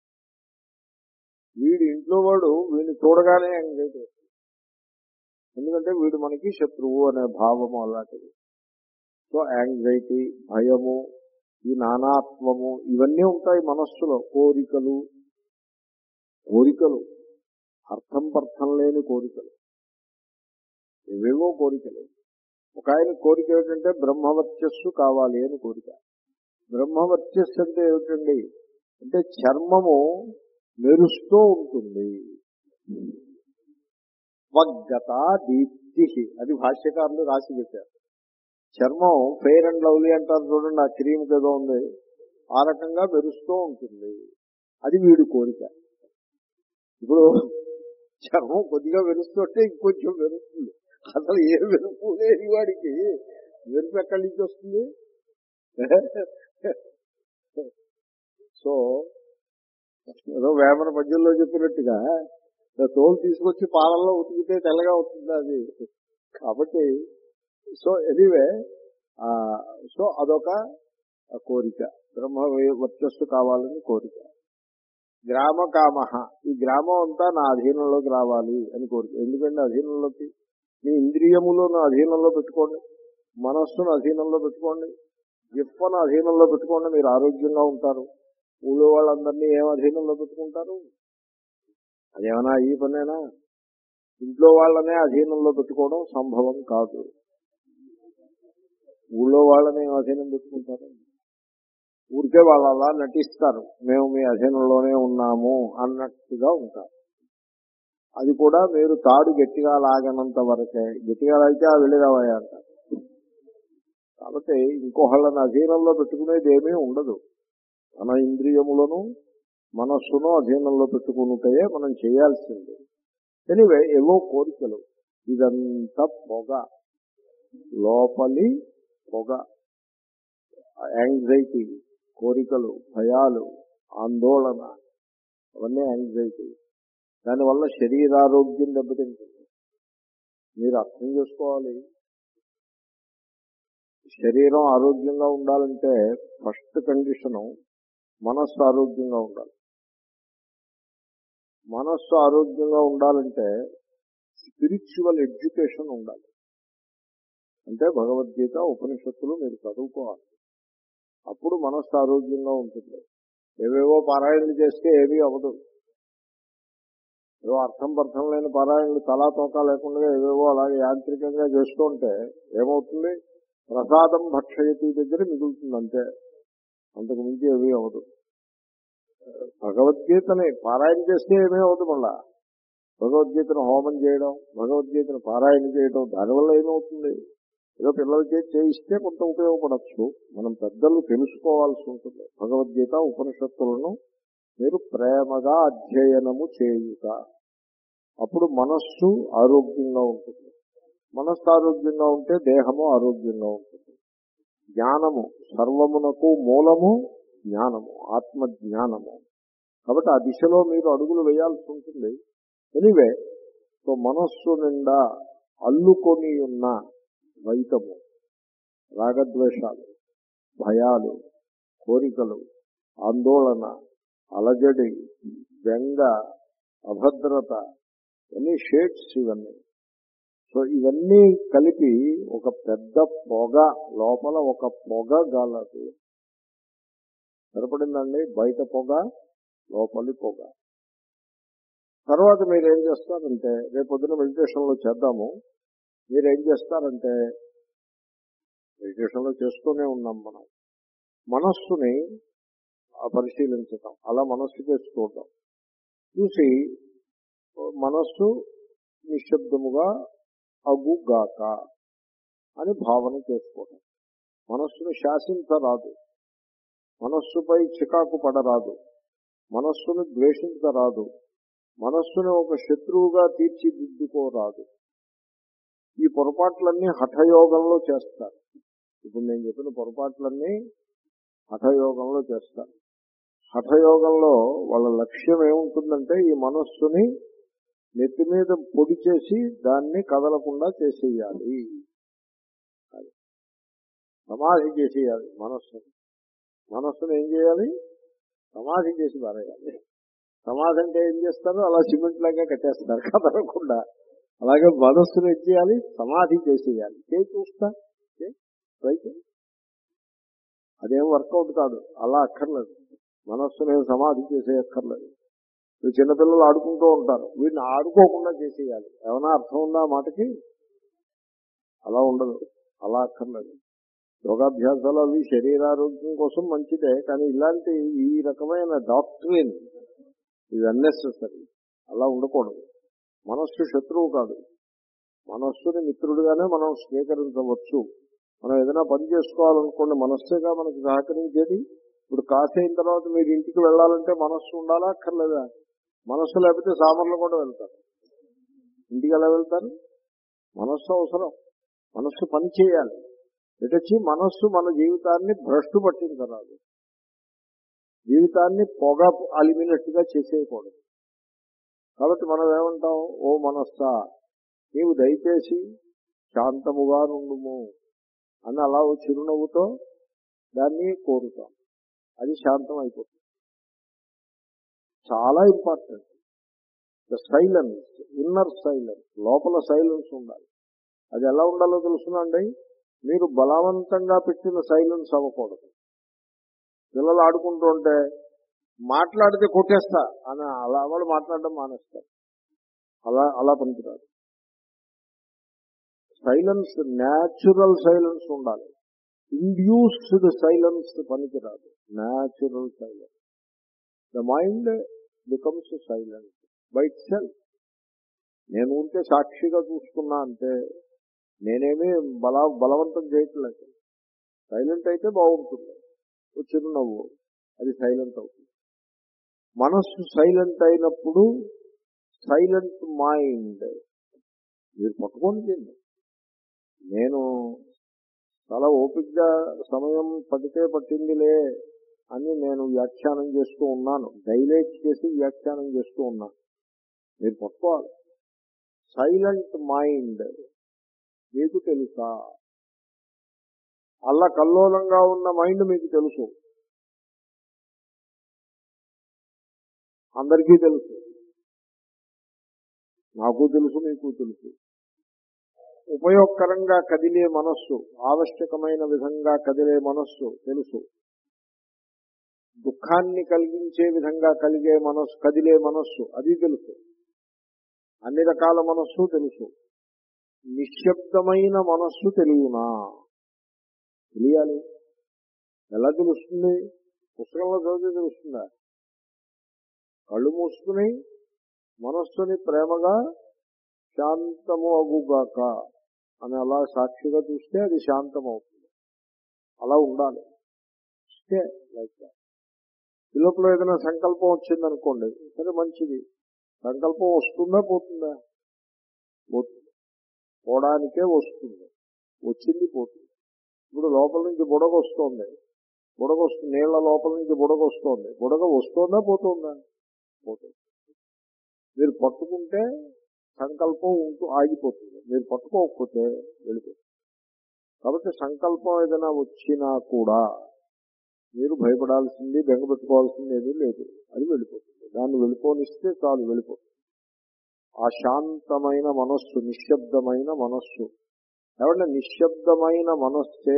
వీడి ఇంట్లో వాడు వీడిని చూడగానే యాంగ్జైటీ వస్తుంది. ఎందుకంటే వీడు మనకి శత్రువు అనే భావము అలాంటిది. సో యాంగ్జైటీ, భయము, ఈ నానాత్వము ఇవన్నీ ఉంటాయి మనస్సులో. కోరికలు కోరికలు అర్థం పర్థం లేని కోరికలు, ఏవేవో కోరికలు. ఒక ఆయన కోరిక ఏమిటంటే బ్రహ్మవర్చస్సు కావాలి అని కోరిక. బ్రహ్మవర్చస్సు అంటే ఏమిటండి అంటే చర్మము మెరుస్తూ ఉంటుంది. వగ్గత దీప్తి, అది భాష్యకారులు రాసి పెట్టారు. చర్మం ఫెయిర్ అండ్ లవ్లీ అంటారు చూడండి, ఆ క్రీమ్ ఏదో ఉంది, ఆ రకంగా మెరుస్తూ ఉంటుంది. అది వీడి కోరిక. ఇప్పుడు చర్మం కొద్దిగా మెరుస్తుంటే ఇంకొంచెం మెరుస్తుంది. అసలు ఏ మెరుపు లేని వాడికి మెరుపు ఎక్కడి నుంచి వస్తుంది? సో ఏదో వేమన పద్యంలో చెప్పినట్టుగా తోలు తీసుకొచ్చి పాలల్లో ఉతికితే తెల్లగా అవుతుంది అది. కాబట్టి సో ఎనీవే, సో అదొక కోరిక, బ్రహ్మ వర్చస్సు కావాలని కోరిక. గ్రామ కామ, ఈ గ్రామం అంతా నా అధీనంలోకి రావాలి అని కోరిక. ఎందుకంటే అధీనంలోకి మీ ఇంద్రియములను అధీనంలో పెట్టుకోండి, మనస్సును అధీనంలో పెట్టుకోండి, జిహ్వను అధీనంలో పెట్టుకోండి, మీరు ఆరోగ్యంగా ఉంటారు. ఊళ్ళో వాళ్ళందరినీ ఏం అధీనంలో పెట్టుకుంటారు? అదేమన్నా ఈ పనేనా? ఇంట్లో వాళ్ళనే అధీనంలో పెట్టుకోవడం సంభవం కాదు. ఊళ్ళో వాళ్ళని అధీనం పెట్టుకుంటారు. ఊరికే వాళ్ళు అలా నటిస్తారు, మేము మీ అధీనంలోనే ఉన్నాము అన్నట్టుగా ఉంటారు. అది కూడా మీరు తాడు గట్టిగా లాగనంత వరకే. గట్టిగా లాగితే ఆ వెళ్ళిరావాయి అంటారు. కాబట్టి ఇంకోళ్ళని అధీనంలో పెట్టుకునేది ఏమీ ఉండదు. మన ఇంద్రియములను మనస్సును అధీనంలో పెట్టుకుంటే మనం చేయాల్సింది. ఎనివే, ఏవో కోరికలు, ఇదంతా పొగ, లోపలి పొగ. యాంగ్జైటీ, కోరికలు, భయాలు, ఆందోళన, అవన్నీ యాంగ్జైటీ. దానివల్ల శరీరారోగ్యం దెబ్బతింటుంది. మీరు అర్థం చేసుకోవాలి, శరీరం ఆరోగ్యంగా ఉండాలంటే ఫస్ట్ కండిషను మనస్సు ఆరోగ్యంగా ఉండాలి. మనస్సు ఆరోగ్యంగా ఉండాలంటే స్పిరిచువల్ ఎడ్యుకేషన్ ఉండాలి. అంటే భగవద్గీత, ఉపనిషత్తులు మీరు చదువుకోవాలి. అప్పుడు మనస్సు ఆరోగ్యంగా ఉంటుంది. ఏవేవో పారాయణలు చేస్తే ఏమీ అవ్వదు. ఏవో అర్థం పర్థం లేని పారాయణలు, తలా తోకా లేకుండా ఏవేవో అలాగే యాంత్రికంగా చేస్తూ ఉంటే ఏమవుతుంది? ప్రసాదం భక్షయతి దగ్గర మిగులుతుంది అంతే, అంతకు మించి ఏమీ అవ్వదు. భగవద్గీతని పారాయణ చేస్తే ఏమీ అవ్వదు. మళ్ళా భగవద్గీతను హోమం చేయడం, భగవద్గీతను పారాయణ చేయడం, దానివల్ల ఏమవుతుంది? ఏదో పిల్లల చేతి చేయిస్తే కొంత ఉపయోగపడచ్చు. మనం పెద్దలు తెలుసుకోవాల్సి ఉంటుంది. భగవద్గీత, ఉపనిషత్తులను మీరు ప్రేమగా అధ్యయనము చేయుట. అప్పుడు మనస్సు ఆరోగ్యంగా ఉంటుంది. మనస్సు ఆరోగ్యంగా ఉంటే దేహము ఆరోగ్యంగా ఉంటుంది. జ్ఞానము, సర్వమునకు మూలము జ్ఞానము, ఆత్మ జ్ఞానము. కాబట్టి ఆ దిశలో మీరు అడుగులు వేయాల్సి ఉంటుంది. ఎనివే, సో మనస్సు నిండా అల్లుకొని ఉన్న ద్వైతము, రాగద్వేషాలు, భయాలు, కోరికలు, ఆందోళన, అలజడి, బెంగ, అభద్రత, ఇవన్నీ షేడ్స్. ఇవన్నీ సో ఇవన్నీ కలిపి ఒక పెద్ద పొగ, లోపల ఒక పొగ గలదు. సరిపడిందండి? బయట పొగ, లోపలి పొగ. తర్వాత మీరేం చేస్తారంటే, రేపు పొద్దున మెడిటేషన్లో చేద్దాము. మీరేం చేస్తారంటే, మెడిటేషన్లో చేస్తూనే ఉన్నాం మనం, మనస్సుని పరిశీలించటం, అలా మనస్సు చేసి చూడటం. చూసి మనస్సు నిశ్శబ్దముగా అగుగాక అని భావన చేసుకోవటం. మనస్సును శాసించరాదు, మనస్సుపై చికాకు పడరాదు, మనస్సును ద్వేషించరాదు, మనస్సును ఒక శత్రువుగా తీర్చిదిద్దుకోరాదు. ఈ పొరపాట్లన్నీ హఠయోగంలో చేస్తారు. ఇప్పుడు నేను చెప్పిన పొరపాట్లన్నీ హఠయోగంలో చేస్తారు. హఠయోగంలో వాళ్ళ లక్ష్యం ఏముంటుందంటే ఈ మనస్సుని నెత్తి మీద పొడి చేసి దాన్ని కదలకుండా చేసేయాలి. అది సమాధి చేసేయాలి మనస్సుని. మనస్సును ఏం చేయాలి? సమాధి చేసి పారేయాలి. సమాధి అంటే ఏం చేస్తారు? అలా సిమెంట్ లాగా కట్టేస్తారు కదలకుండా. అలాగే మనస్సును ఏం చేయాలి? సమాధి చేసేయాలి. చేయి చూస్తా ట్రై చేయి. అదేం వర్కౌట్ కాదు. అలా అక్కర్లేదు. మనస్సుని సమాధి చేసే అక్కర్లేదు. ఇప్పుడు చిన్నపిల్లలు ఆడుకుంటూ ఉంటారు, వీటిని ఆడుకోకుండా చేసేయాలి. ఏమైనా అర్థం ఉందా మాటకి? అలా ఉండదు. అలా అక్కర్లేదు. యోగాభ్యాసాలు అవి శరీరారోగ్యం కోసం మంచిదే, కానీ ఇలాంటి ఈ రకమైన డాక్ట్రిన్ ఇది అన్నెసెసరీ. అలా ఉండకూడదు. మనస్సు శత్రువు కాదు. మనస్సుని మిత్రుడిగానే మనం స్వీకరించవచ్చు. మనం ఏదైనా పని చేసుకోవాలనుకోండి, మనస్సేగా మనకు సహకరించేది. ఇప్పుడు కాఫీ అయిన తర్వాత మీరు ఇంటికి వెళ్ళాలంటే మనస్సు ఉండాలా అక్కర్లేదా? మనస్సు లేకపోతే సామర్లు కూడా వెళ్తారు. ఇంటికి ఎలా వెళ్తారు? మనస్సు అవసరం. మనస్సు పని చేయాలి. ఎటొచ్చి మనస్సు మన జీవితాన్ని భ్రష్టు పట్టించరాదు. జీవితాన్ని పొగ అలిమినట్టుగా చేసేయకూడదు. కాబట్టి మనం ఏమంటాం? ఓ మనస్సా, నీవు దయచేసి శాంతముగా నుండుము అని అలా చిరునవ్వుతో దాన్ని కోరుతాం. అది శాంతం అయిపోతుంది. చాలా important. The silence, inner silence, లోపల సైలెన్స్ ఉండాలి. అది ఎలా ఉండాలో తెలుసునండి. మీరు బలవంతంగా పెట్టిన సైలెన్స్ అవ్వకూడదు. పిల్లలు ఆడుకుంటూ ఉంటే మాట్లాడితే కొట్టేస్తా అని అలా వాళ్ళు మాట్లాడడం మానేస్తారు. అలా అలా పనికిరాదు. సైలెన్స్, న్యాచురల్ సైలెన్స్ ఉండాలి. ఇండ్యూస్డ్ సైలెన్స్ పనికిరాదు. Natural silence. The mind becomes silent by itself. నేను ఉంటే సాక్షిగా చూసుకున్నా అంటే నేనేమీ బల బలవంతం చేయట్లేదు. సైలెంట్ అయితే బాగుంటుంది. చిరునవ్వు, అది సైలెంట్ అవుతుంది. మనస్సు సైలెంట్ అయినప్పుడు సైలెంట్ మైండ్ మీరు పట్టుకోండి. నేను చాలా ఓపికగా సమయం పడితే పట్టిందిలే అని నేను వ్యాఖ్యానం చేస్తూ ఉన్నాను. డైలేట్ చేసి వ్యాఖ్యానం చేస్తూ ఉన్నాను. మీరు పట్టుకోవాలి. సైలెంట్ మైండ్ మీకు తెలుసా? అల్ల కల్లోలంగా ఉన్న మైండ్ మీకు తెలుసు. అందరికీ తెలుసు. నాకు తెలుసు, మీకు తెలుసు. ఉపయోగకరంగా కదిలే మనస్సు, ఆవశ్యకమైన విధంగా కదిలే మనస్సు తెలుసు. దుఃఖాన్ని కలిగించే విధంగా కలిగే మనస్సు, కదిలే మనస్సు, అది తెలుసు. అన్ని రకాల మనస్సు తెలుసు. నిశ్శబ్దమైన మనస్సు తెలియనా? తెలియాలి. ఎలా తెలుస్తుంది? పుస్తకంలో చదివితే తెలుస్తుందా? కళ్ళు మూసుకుని మనస్సుని ప్రేమగా శాంతము అగుగాక అని అలా సాక్షిగా చూస్తే అది శాంతం అవుతుంది. అలా ఉండాలి. Stay like that. ఈ లోపల ఏదైనా సంకల్పం వచ్చిందనుకోండి, సరే మంచిది. సంకల్పం వస్తుందా పోతుందా? పోతుంది. పోవడానికే వస్తుంది. వచ్చింది పోతుంది. ఇప్పుడు లోపల నుంచి బుడగ వస్తోంది. బుడగ వస్తుంది. నీళ్ల లోపల నుంచి బుడగ వస్తోంది. బుడగ వస్తోందా పోతుందా? పోతుంది. మీరు పట్టుకుంటే సంకల్పం ఉంటూ ఆగిపోతుంది. మీరు పట్టుకోకపోతే వెళ్ళిపోతుంది. కాబట్టి సంకల్పం ఏదైనా వచ్చినా కూడా మీరు భయపడాల్సింది, బెంగపెట్టుకోవాల్సింది ఏమీ లేదు. అది వెళ్ళిపోతుంది. దాన్ని వెళ్ళిపోనిస్తే చాలు, వెళ్ళిపోతుంది. ఆ శాంతమైన మనస్సు, నిశ్శబ్దమైన మనస్సు. ఏమంటే నిశ్శబ్దమైన మనస్సే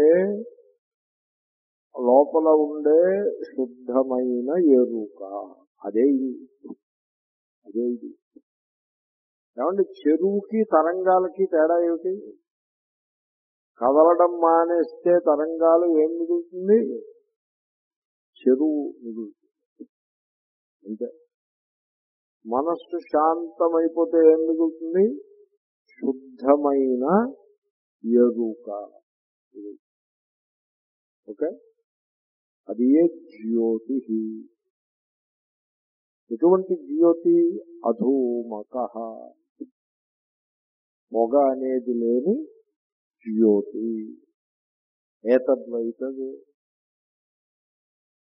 లోపల ఉండే శుద్ధమైన ఎరుక. అదే ఇది. అదే ఇది. ఏమంటే చెరువుకి తరంగాలకి తేడా ఏమిటి? కదలడం మానేస్తే తరంగాలు ఏం మిగులుతుంది? చెరువు మిగులుతుంది. అంతే. మనస్సు శాంతమైపోతే ఏం మిగులుతుంది? శుద్ధమైన ఎరుక. ఓకే. అది ఏ జ్యోతి. ఎటువంటి జ్యోతి? అధూమక, పొగ అనేది లేని జ్యోతి. ఏతద్వైతది.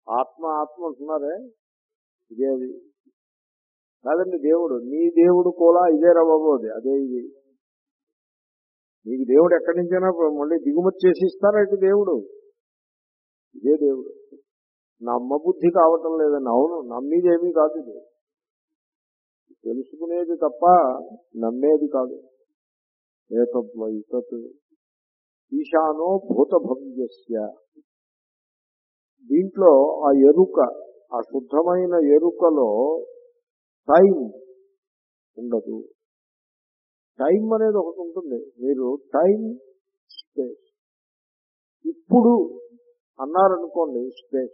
ఆత్మ ఆత్మ అంటున్నారే ఇదే అది కాదండి. దేవుడు నీ దేవుడు కూడా ఇదే రవ్వబోది అదే ఇది. నీకు దేవుడు ఎక్కడి నుంచైనా మళ్ళీ దిగుమతి చేసి ఇస్తారా ఇటు దేవుడు? ఇదే దేవుడు. నమ్మబుద్ధి కావటం లేదని. అవును, నమ్మేదేమీ కాదు, ఇది తెలుసుకునేది తప్ప నమ్మేది కాదు. ఏతద్వైతత్ ఈశానో భూత భవ్యస్య. దీంట్లో ఆ ఎరుక, ఆ శుద్ధమైన ఎరుకలో టైం ఉండదు. టైం అనేది ఒకటి ఉంటుంది. మీరు టైం స్పేస్ ఇప్పుడు అన్నారనుకోండి, స్పేస్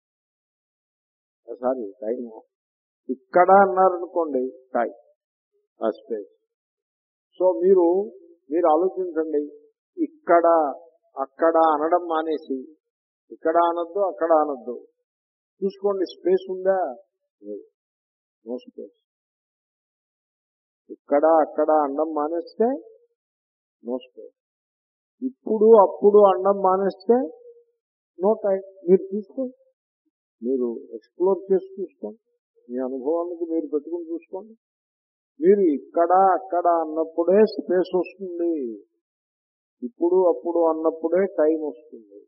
సారీ టైం. ఇక్కడ అన్నారనుకోండి, టైం ఆ స్పేస్. సో మీరు మీరు ఆలోచించండి, ఇక్కడ అక్కడ అనడం మానేసి ఇక్కడ అనొద్దు అక్కడ అనొద్దు, చూసుకోండి స్పేస్ ఉందా? No space. ఇక్కడ అక్కడ అండం మానేస్తే నో స్పేస్. ఇప్పుడు అప్పుడు అండం మానేస్తే నో టైం. మీరు చూసుకోండి, మీరు ఎక్స్ప్లోర్ చేసి చూసుకోండి, మీ అనుభవానికి మీరు పెట్టుకుని చూసుకోండి. మీరు ఇక్కడ అక్కడ అన్నప్పుడే స్పేస్ వస్తుంది, ఇప్పుడు అప్పుడు అన్నప్పుడే టైం వస్తుంది.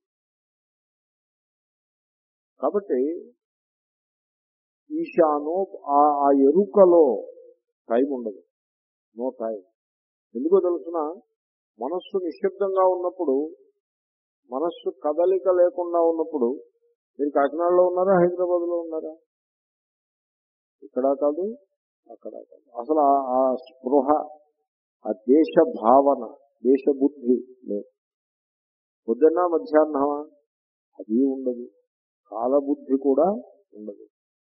కాబట్టి ఈశానో ఆ ఎరుకలో టైం ఉండదు, నో టైం. ఎందుకో తెలుసిన, మనస్సు నిశ్శబ్దంగా ఉన్నప్పుడు, మనస్సు కదలిక లేకుండా ఉన్నప్పుడు, మీరు కాకినాడలో ఉన్నారా హైదరాబాద్లో ఉన్నారా? ఇక్కడ కాదు అక్కడ కాదు. అసలు ఆ స్పృహ, ఆ దేశ భావన, దేశ బుద్ధి లేదు. పొద్దున్న మధ్యాహ్నమా అది ఉండదు, కాలబుద్ధి కూడా ఉండదు.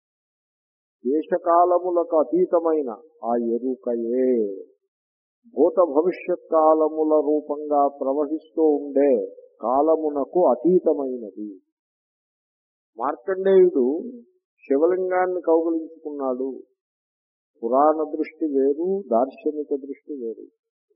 దేశకాలములకు అతీతమైన ఆ ఎరుకయే భూత భవిష్యత్ కాలముల రూపంగా ప్రవహిస్తూ ఉండే కాలమునకు అతీతమైనది. మార్కండేయుడు శివలింగాన్ని కౌగిలించుకున్నాడు. పురాణ దృష్టి వేరు, దార్శనిక దృష్టి వేరు.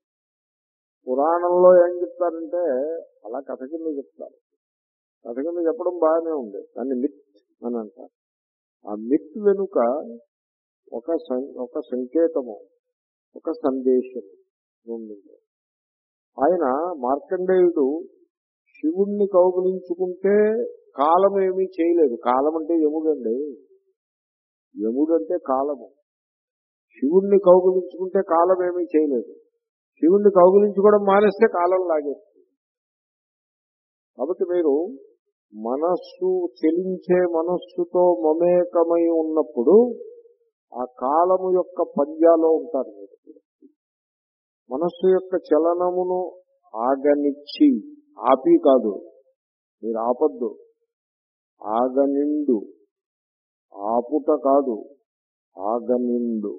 పురాణంలో ఏం చెప్తారంటే అలా కథ కింద చెప్తారు. కథ కింద చెప్పడం బాగానే ఉంది, దాన్ని మిత్ అని అంటారు. ఆ మిత్ వెనుక ఒక ఒక సంకేతము, ఒక సందేశం ఉంది. ఆయన మార్కండేయుడు శివుణ్ణి కౌగిలించుకుంటే కాలం ఏమీ చేయలేదు. కాలం అంటే యముడండి, యముడు అంటే కాలము. శివుణ్ణి కౌగిలించుకుంటే కాలం ఏమీ చేయలేదు. శివుణ్ణి కౌగిలించుకోవడం మానేస్తే కాలం లాగేస్తుంది. కాబట్టి మీరు మనస్సు చెలించే మనస్సుతో మమేకమై ఉన్నప్పుడు ఆ కాలము యొక్క పంజాలో ఉంటారు మీరు. మనస్సు యొక్క చలనమును ఆగనిచ్చి, ఆపి కాదు, మీరు ఆపద్దు, ఆగనిండు, ఆపుట కాదు, ఆగనిండు.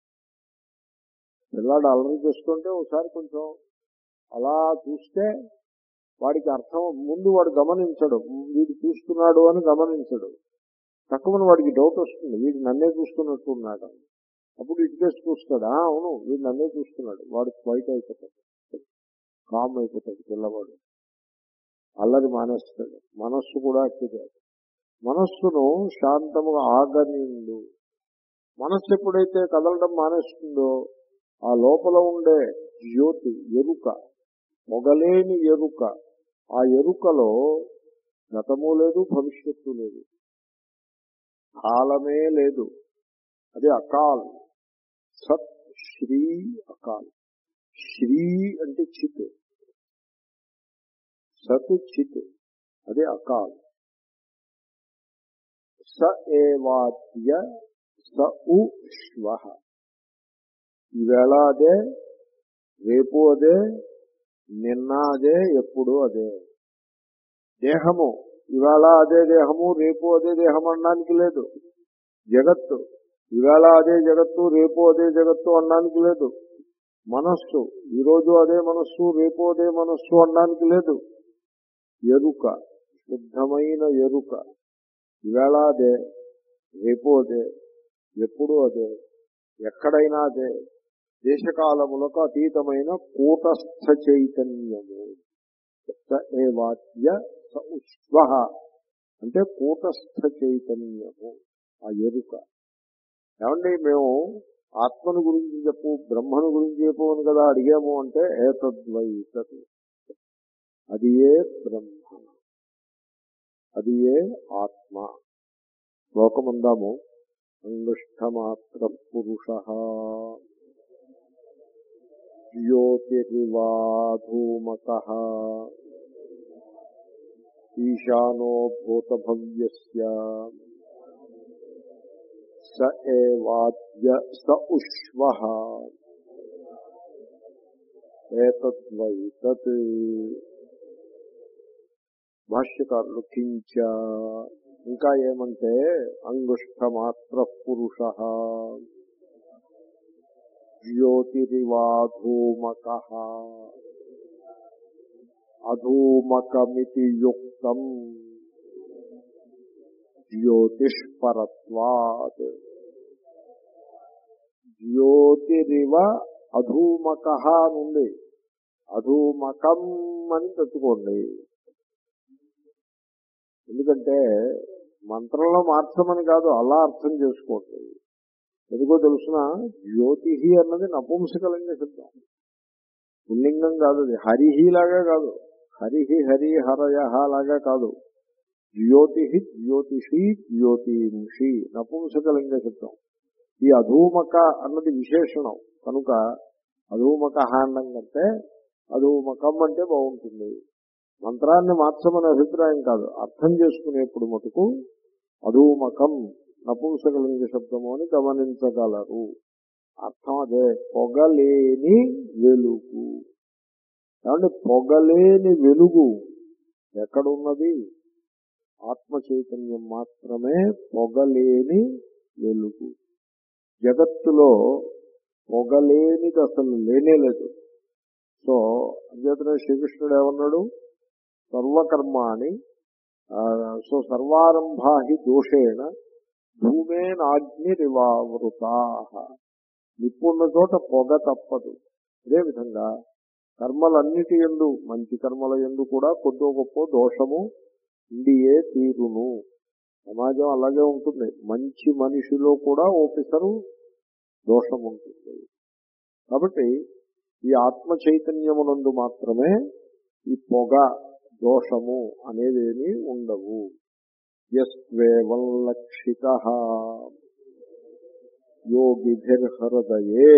పిల్లాడు అల్లరి చేస్తుంటే ఒకసారి కొంచెం అలా చూస్తే వాడికి అర్థం, ముందు వాడు గమనించడు, వీడు చూస్తున్నాడు అని గమనించడు. తక్కువని వాడికి డౌట్ వస్తుంది, వీడు నన్నే చూస్తున్నట్టు ఉన్నాడు. అప్పుడు ఇటుకేసి చూస్తాడు, అవును వీడు నన్నే చూస్తున్నాడు. వాడు క్వైట్ అయిపోతాడు, కామ్ అయిపోతాడు పిల్లవాడు, అల్లరి మానేస్తాడు. మనస్సు కూడా అట్టిదే. మనస్సును శాంతముగా ఆగనిండు. మనస్సు ఎప్పుడైతే కదలడం మానేస్తుందో ఆ లోపల ఉండే జ్యోతి, ఎరుక, మొగలేని ఎరుక, ఆ ఎరుకలో గతము లేదు, భవిష్యత్తు లేదు, కాలమే లేదు. అది అకాల్, సత్ శ్రీ అకాల్. శ్రీ అంటే చిత్, సత్ చిత్, అదే అకాల్. స ఏవాద్య స ఉ శ్వః. ఈవేళ అదే, రేపు అదే, నిన్న అదే, ఎప్పుడు అదే. దేహము ఇవాళ అదే దేహము, రేపు అదే దేహం అనడానికి లేదు. జగత్తు ఇవాళ అదే జగత్తు, రేపు అదే జగత్తు అనడానికి లేదు. మనస్సు ఈరోజు అదే మనస్సు, రేపు అదే మనస్సు అనడానికి లేదు. ఎరుక, శుద్ధమైన ఎరుక, ఇవాళ అదే, రేపు అదే, ఎప్పుడు అదే, ఎక్కడైనా అదే. దేశకాలములకు అతీతమైన కూటస్థ చైతన్యము. స ఏవాద్య స ఉ శ్వః. అంటే కూటస్థ చైతన్యము, ఆ ఎరుక. ఏమండి మేము ఆత్మను గురించి చెప్పు, బ్రహ్మను గురించి చెప్పు అని కదా అడిగాము అంటే ఏతద్వై తత్, అది ఏ బ్రహ్మ, అది ఏ ఆత్మ. శ్లోకమందాము. అంగుష్ఠమాత్ర పురుష జ్యోతిరివాధూమకః ఈశానో భూతభవ్యస్య స ఏవాద్య స ఉష్వః ఏతద్వై తత్. భాష్యకారులు కించ ఇంకా ఏమంటే అంగుష్ఠమాత్ర పురుష జ్యోతిరివాధూమకః అధూమకమితి యుక్తం జ్యోతిష్పరత్వాత్. జ్యోతిరివ అధూమకః నుండి అధూమకం అని పెట్టుకోండి. ఎందుకంటే మంత్రంలో మార్చమని కాదు, అలా అర్థం చేసుకోండి. ఎందుకో తెలుసిన, జ్యోతి అన్నది నపుంసకలింగ శబ్దం, పుల్లింగం కాదు. అది హరిహి లాగా కాదు, హరిహి హరి హరయ లాగా కాదు. జ్యోతి జ్యోతిషి జ్యోతింషి నపుంసకలింగ శబ్దం. ఈ అధూమక అన్నది విశేషణం కనుక అధూమక అన్నం కంటే అధూమకం అంటే బాగుంటుంది. మంత్రాన్ని మార్చమనే అభిప్రాయం కాదు, అర్థం చేసుకునేప్పుడు మటుకు అధూమకం నపుంసకలింగ శబ్దము అని గమనించగలరు. అర్థం అదే, పొగలేని వెలుగు. కాబట్టి పొగలేని వెలుగు ఎక్కడున్నది? ఆత్మ చైతన్యం మాత్రమే పొగలేని వెలుగు. జగత్తులో పొగలేనిది అసలు లేనే లేదు. సో అంచేతనే శ్రీకృష్ణుడు ఏమన్నాడు? సర్వకర్మాణి సో సర్వారంభా హి దోషేణ ధూమేనాగ్నిరివావృతా. నిప్పున్న చోట పొగ తప్పదు. అదేవిధంగా కర్మలన్నిటి యందు, మంచి కర్మల యందు కూడా కొద్దో గొప్ప దోషము ఇండియే తీరును. సమాజం అలాగే ఉంటుంది. మంచి మనిషిలో కూడా ఓపిసరు దోషం ఉంటుంది. కాబట్టి ఈ ఆత్మ చైతన్యమునందు మాత్రమే ఈ పొగ, దోషము అనేవేమీ ఉండవు. యస్వేవం లక్షితః యోగిభిర్హృదయే.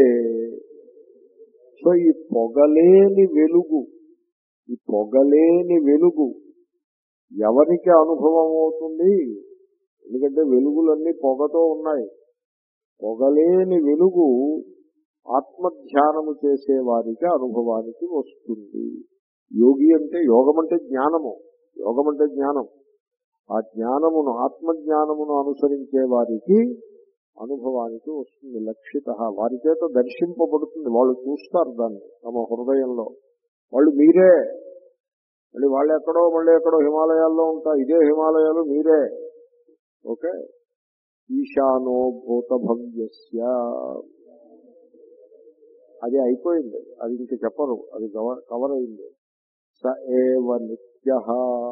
సో ఈ పొగలేని వెలుగు, ఈ పొగలేని వెలుగు ఎవరికి అనుభవం అవుతుంది? ఎందుకంటే వెలుగులన్నీ పొగతో ఉన్నాయి. పొగలేని వెలుగు ఆత్మధ్యానము చేసే వారికి అనుభవానికి వస్తుంది. యోగి అంటే, యోగం అంటే జ్ఞానము, యోగం అంటే జ్ఞానం. ఆ జ్ఞానమును, ఆత్మజ్ఞానమును అనుసరించే వారికి అనుభవానికి వస్తుంది. లక్షిత, వారి చేత దర్శింపబడుతుంది. వాళ్ళు చూస్తారు దాన్ని తమ హృదయంలో. వాళ్ళు మీరే, మళ్ళీ వాళ్ళు ఎక్కడో మళ్ళీ ఎక్కడో హిమాలయాల్లో ఉంటారు, ఇదే హిమాలయాలు మీరే. ఓకే. ఈశానో భూతభవ్యస్య, అది అయిపోయింది, అది ఇంక చెప్పరు, అది కవర్ అయింది. స ఏవ నిత్యః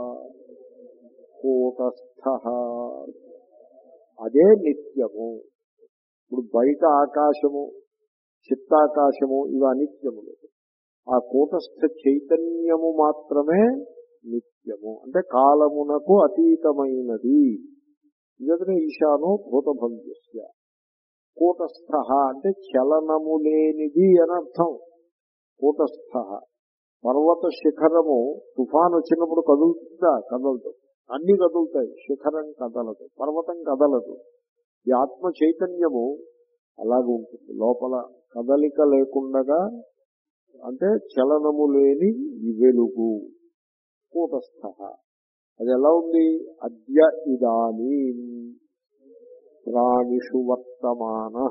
కూటస్థః, అదే నిత్యము. ఇప్పుడు బయట ఆకాశము, చిత్తాకాశము ఇవి అనిత్యములు. ఆ కూటస్థ చైతన్యము మాత్రమే నిత్యము, అంటే కాలమునకు అతీతమైనది. ఇదనే ఈశానో భూతభవ్యస్య. కూటస్థ అంటే చలనము లేనిది అని అర్థం. కూటస్థ, పర్వత శిఖరము తుఫాన్ వచ్చినప్పుడు కదులుతుందా? కదలదు. అన్ని కదులుతాయి, శిఖరం కదలదు, పర్వతం కదలదు. ఈ ఆత్మ చైతన్యము అలాగే ఉంటుంది. లోపల కదలిక లేకుండగా, అంటే చలనము లేని ఈ వెలుగు కూటస్థ. అది ఎలా ఉంది? అద్య ఇదానీ ప్రాణిషు వర్తమానః,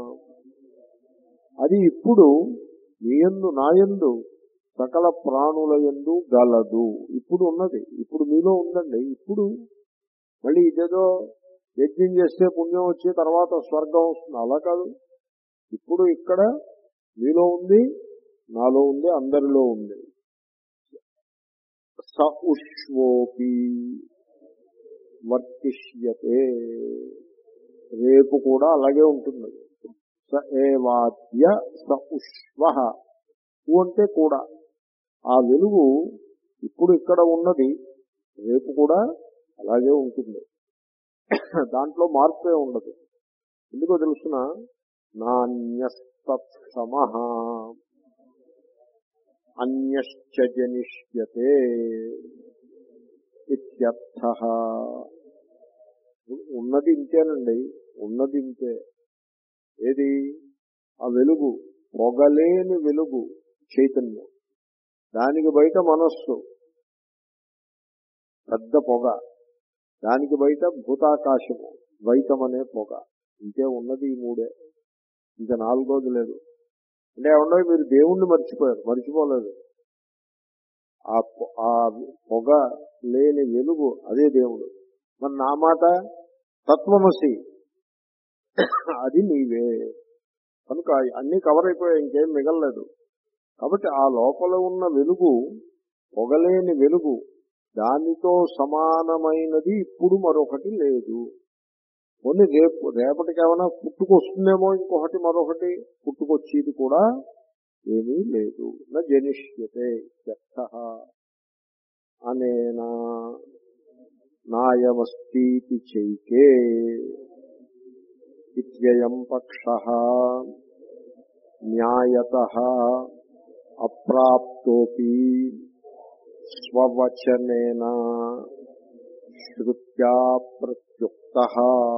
అది ఇప్పుడు మీయందు, నాయందు, సకల ప్రాణుల యందు గలదు. ఇప్పుడు ఉన్నది, ఇప్పుడు మీలో ఉందండి. ఇప్పుడు మళ్ళీ ఇదేదో యజ్ఞం చేస్తే పుణ్యం వచ్చి తర్వాత స్వర్గం వస్తుంది, అలా కాదు. ఇప్పుడు ఇక్కడ మీలో ఉంది, నాలో ఉంది, అందరిలో ఉంది. స ఉష్వోపి, వర్తిష్యతే, రేపు కూడా అలాగే ఉంటుంది. స ఏవాద్య స ఉష్వః, ఊ అంటే కూడా, ఆ వెలుగు ఇప్పుడు ఇక్కడ ఉన్నది రేపు కూడా అలాగే ఉంటుంది, దాంట్లో మార్పే ఉండదు. ఎందుకో తెలుసిన, నాన్యస్తత్సమః అన్యశ్చ జనిష్యతే ఇత్యర్థః. ఉన్నది ఇంతేనండి, ఉన్నది ఇంతే. ఏది? ఆ వెలుగు, పొగలేని వెలుగు చైతన్యం, దానికి బయట మనస్సు పెద్ద పొగ, దానికి బయట భూతాకాశము ద్వైతం అనే పొగ, ఇంకే ఉన్నది ఈ మూడే, ఇంకా నాలుగోది లేదు. అంటే ఏమన్నా మీరు దేవుణ్ణి మర్చిపోయారు? మర్చిపోలేదు. ఆ ఆ పొగ లేని వెలుగు అదే దేవుడు. మరి నా మాట తత్వమసి, అది నీవే. కనుక అన్నీ కవర్ అయిపోయాయి, ఇంకేం మిగలలేదు. కాబట్టి ఆ లోపల ఉన్న వెలుగు, పొగలేని వెలుగు, దానితో సమానమైనది ఇప్పుడు మరొకటి లేదు. కొన్ని రేపు రేపటికి ఏమైనా పుట్టుకొస్తుందేమో ఇంకొకటి, మరొకటి పుట్టుకొచ్చేది కూడా ఏమీ లేదు. నా జనిష్యతే ఇత్యర్థః. అనేనా నాయమస్తి చైకే ఇత్యయం పక్షః న్యాయతః అప్రాప్తోపి స్వవచనేన శ్రుత్యా ప్రత్యుక్తః.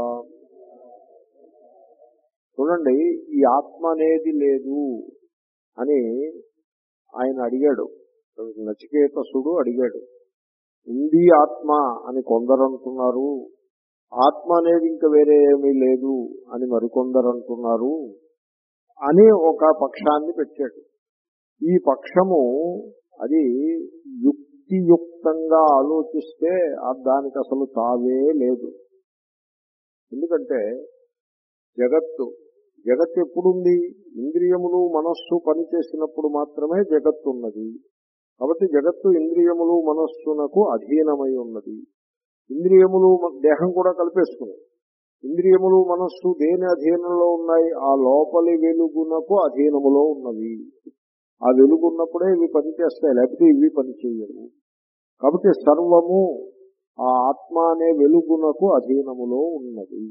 చూడండి, ఈ ఆత్మ అనేది లేదు అని ఆయన అడిగాడు, నచికేతసుడు అడిగాడు. ఉంది ఆత్మ అని కొందరు అంటున్నారు, ఆత్మ అనేది ఇంకా వేరే ఏమీ లేదు అని మరికొందరు అంటున్నారు అని ఒక పక్షాన్ని పెట్టాడు. ఈ పక్షము అది యుక్తియుక్తంగా ఆలోచిస్తే దానికి అసలు తావే లేదు. ఎందుకంటే జగత్తు జగత్తు ఎప్పుడుంది? ఇంద్రియములు మనస్సు పనిచేసినప్పుడు మాత్రమే జగత్తు ఉన్నది. కాబట్టి జగత్తు ఇంద్రియములు మనస్సునకు అధీనమై ఉన్నది. ఇంద్రియములు దేహం కూడా కలిపేసుకున్నాయి. ఇంద్రియములు మనస్సు దేని అధీనంలో ఉన్నాయి? ఆ లోపలి వెలుగునకు అధీనములో ఉన్నవి. ఆ వెలుగు ఉన్నప్పుడే ఇవి పనిచేస్తాయి, లేకపోతే ఇవి పనిచేయవు. కాబట్టి సర్వము ఆ ఆత్మ అనే వెలుగునకు అధీనములో ఉన్నది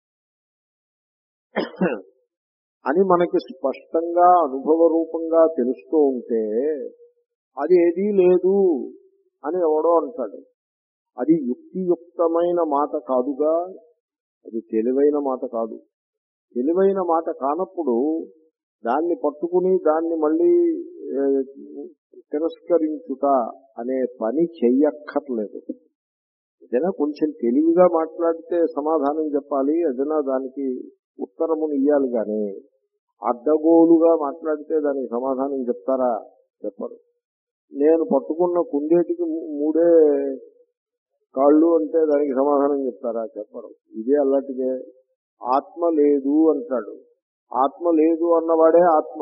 అని మనకి స్పష్టంగా అనుభవ రూపంగా తెలుస్తూ ఉంటే అది ఏదీ లేదు అని ఎవడో అంటాడు. అది యుక్తియుక్తమైన మాట కాదుగా, అది తెలివైన మాట కాదు. తెలివైన మాట కానప్పుడు దాన్ని పట్టుకుని దాన్ని మళ్ళీ తిరస్కరించుట అనే పని చెయ్యక్కర్లేదు. ఏదైనా కొంచెం తెలివిగా మాట్లాడితే సమాధానం చెప్పాలి, ఏదైనా దానికి ఉత్తరమును ఇయ్యాలి. కానీ అడ్డగోలుగా మాట్లాడితే దానికి సమాధానం చెప్తారా? చెప్పరు. నేను పట్టుకున్న కుందేటికి మూడే కాళ్ళు అంటే దానికి సమాధానం చెప్తారా? చెప్పరు. ఇదే అలాంటిదే. ఆత్మ లేదు అంటాడు. ఆత్మ లేదు అన్నవాడే ఆత్మ.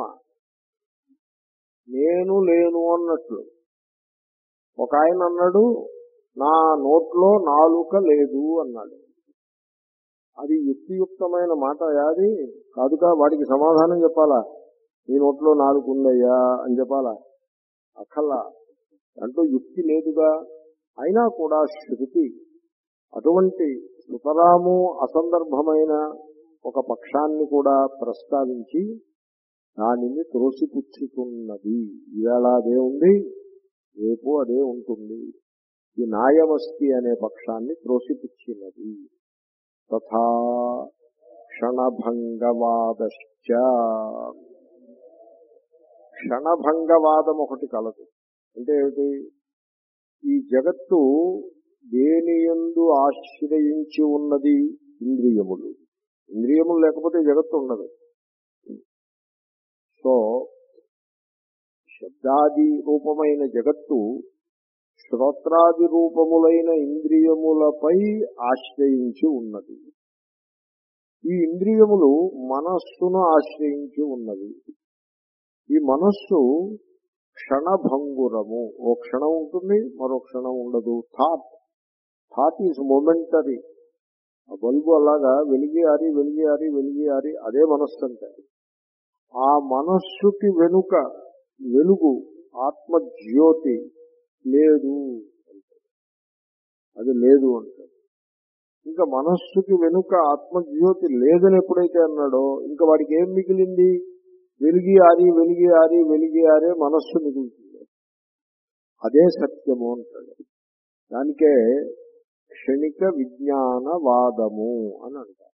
నేను లేను అన్నట్లు. ఒక ఆయన అన్నాడు, నా నోట్లో నాలుక లేదు అన్నాడు. అది యుక్తియుక్తమైన మాట యాది కాదుగా. వాడికి సమాధానం చెప్పాలా? నీ నోట్లో నాలుగు ఉందయ్యా అని చెప్పాలా? అక్కల్లా. దాంట్లో యుక్తి లేదుగా. అయినా కూడా శృతి అటువంటి సుతరాము అసందర్భమైన ఒక పక్షాన్ని కూడా ప్రస్తావించి దానిని త్రోసిపుచ్చుతున్నది. ఈవేళ అదే ఉంది, రేపు అదే ఉంటుంది. ఈ నాయమస్తి అనే పక్షాన్ని త్రోసిపుచ్చినది. తథా క్షణభంగవాదశ్చ, క్షణభంగవాదం ఒకటి కలదు. అంటే ఏమిటి? ఈ జగత్తు దేనియందు ఆశ్రయించి ఉన్నది? ఇంద్రియములు. ఇంద్రియములు లేకపోతే జగత్తు ఉండదు. సో శబ్దాది రూపమైన జగత్తు శ్రోత్రాది రూపములైన ఇంద్రియములపై ఆశ్రయించి ఉన్నది. ఈ ఇంద్రియములు మనస్సును ఆశ్రయించి ఉన్నవి. ఈ మనస్సు క్షణభంగురము. ఓ క్షణం ఉంటుంది, మరో క్షణం ఉండదు. Thought thought is momentary. ఆ బల్బు అలాగా వెలిగి ఆరి వెలిగి ఆరి వెలిగి ఆరి అదే మనస్సు అంటే. ఆ మనస్సుకి వెనుక వెలుగు ఆత్మజ్యోతి లేదు, అది లేదు అంటే. ఇంకా మనస్సుకి వెనుక ఆత్మజ్యోతి లేదని ఎప్పుడైతే అన్నాడో ఇంకా వాడికి ఏం మిగిలింది? వెలిగి ఆరి వెలిగి ఆరి వెలిగి ఆరే మనస్సు మిగులుతుంది. అదే సత్యము అంటాడు. దానికే క్షణిక విజ్ఞానవాదము అని అంటారు.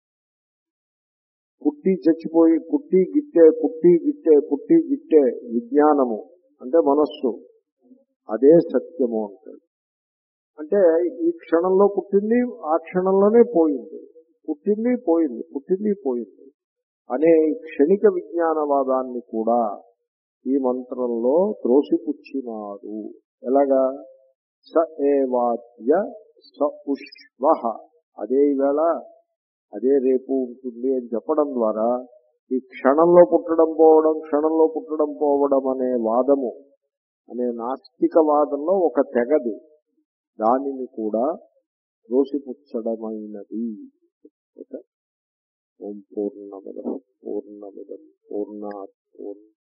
పుట్టి చచ్చిపోయి పుట్టి గిట్టే పుట్టి గిట్టే పుట్టి గిట్టే విజ్ఞానము అంటే మనస్సు, అదే సత్యము అంటాడు. అంటే ఈ క్షణంలో పుట్టింది, ఆ క్షణంలోనే పోయింది, పుట్టింది పోయింది, పుట్టింది పోయింది అనే క్షణిక విజ్ఞానవాదాన్ని కూడా ఈ మంత్రంలో త్రోసిపుచ్చినారు. ఎలాగా? స ఏవాద్య స ఉష్వ, అదే ఈవేళ అదే రేపు ఉంటుంది అని చెప్పడం ద్వారా ఈ క్షణంలో పుట్టడం పోవడం క్షణంలో పుట్టడం పోవడం అనే వాదము, అనే నాస్తిక వాదంలో ఒక తెగది, దానిని కూడా త్రోసిపుచ్చడమైనది. ఓం పూర్ణమదః పూర్ణమిదం పూర్ణాత్ పూర్ణ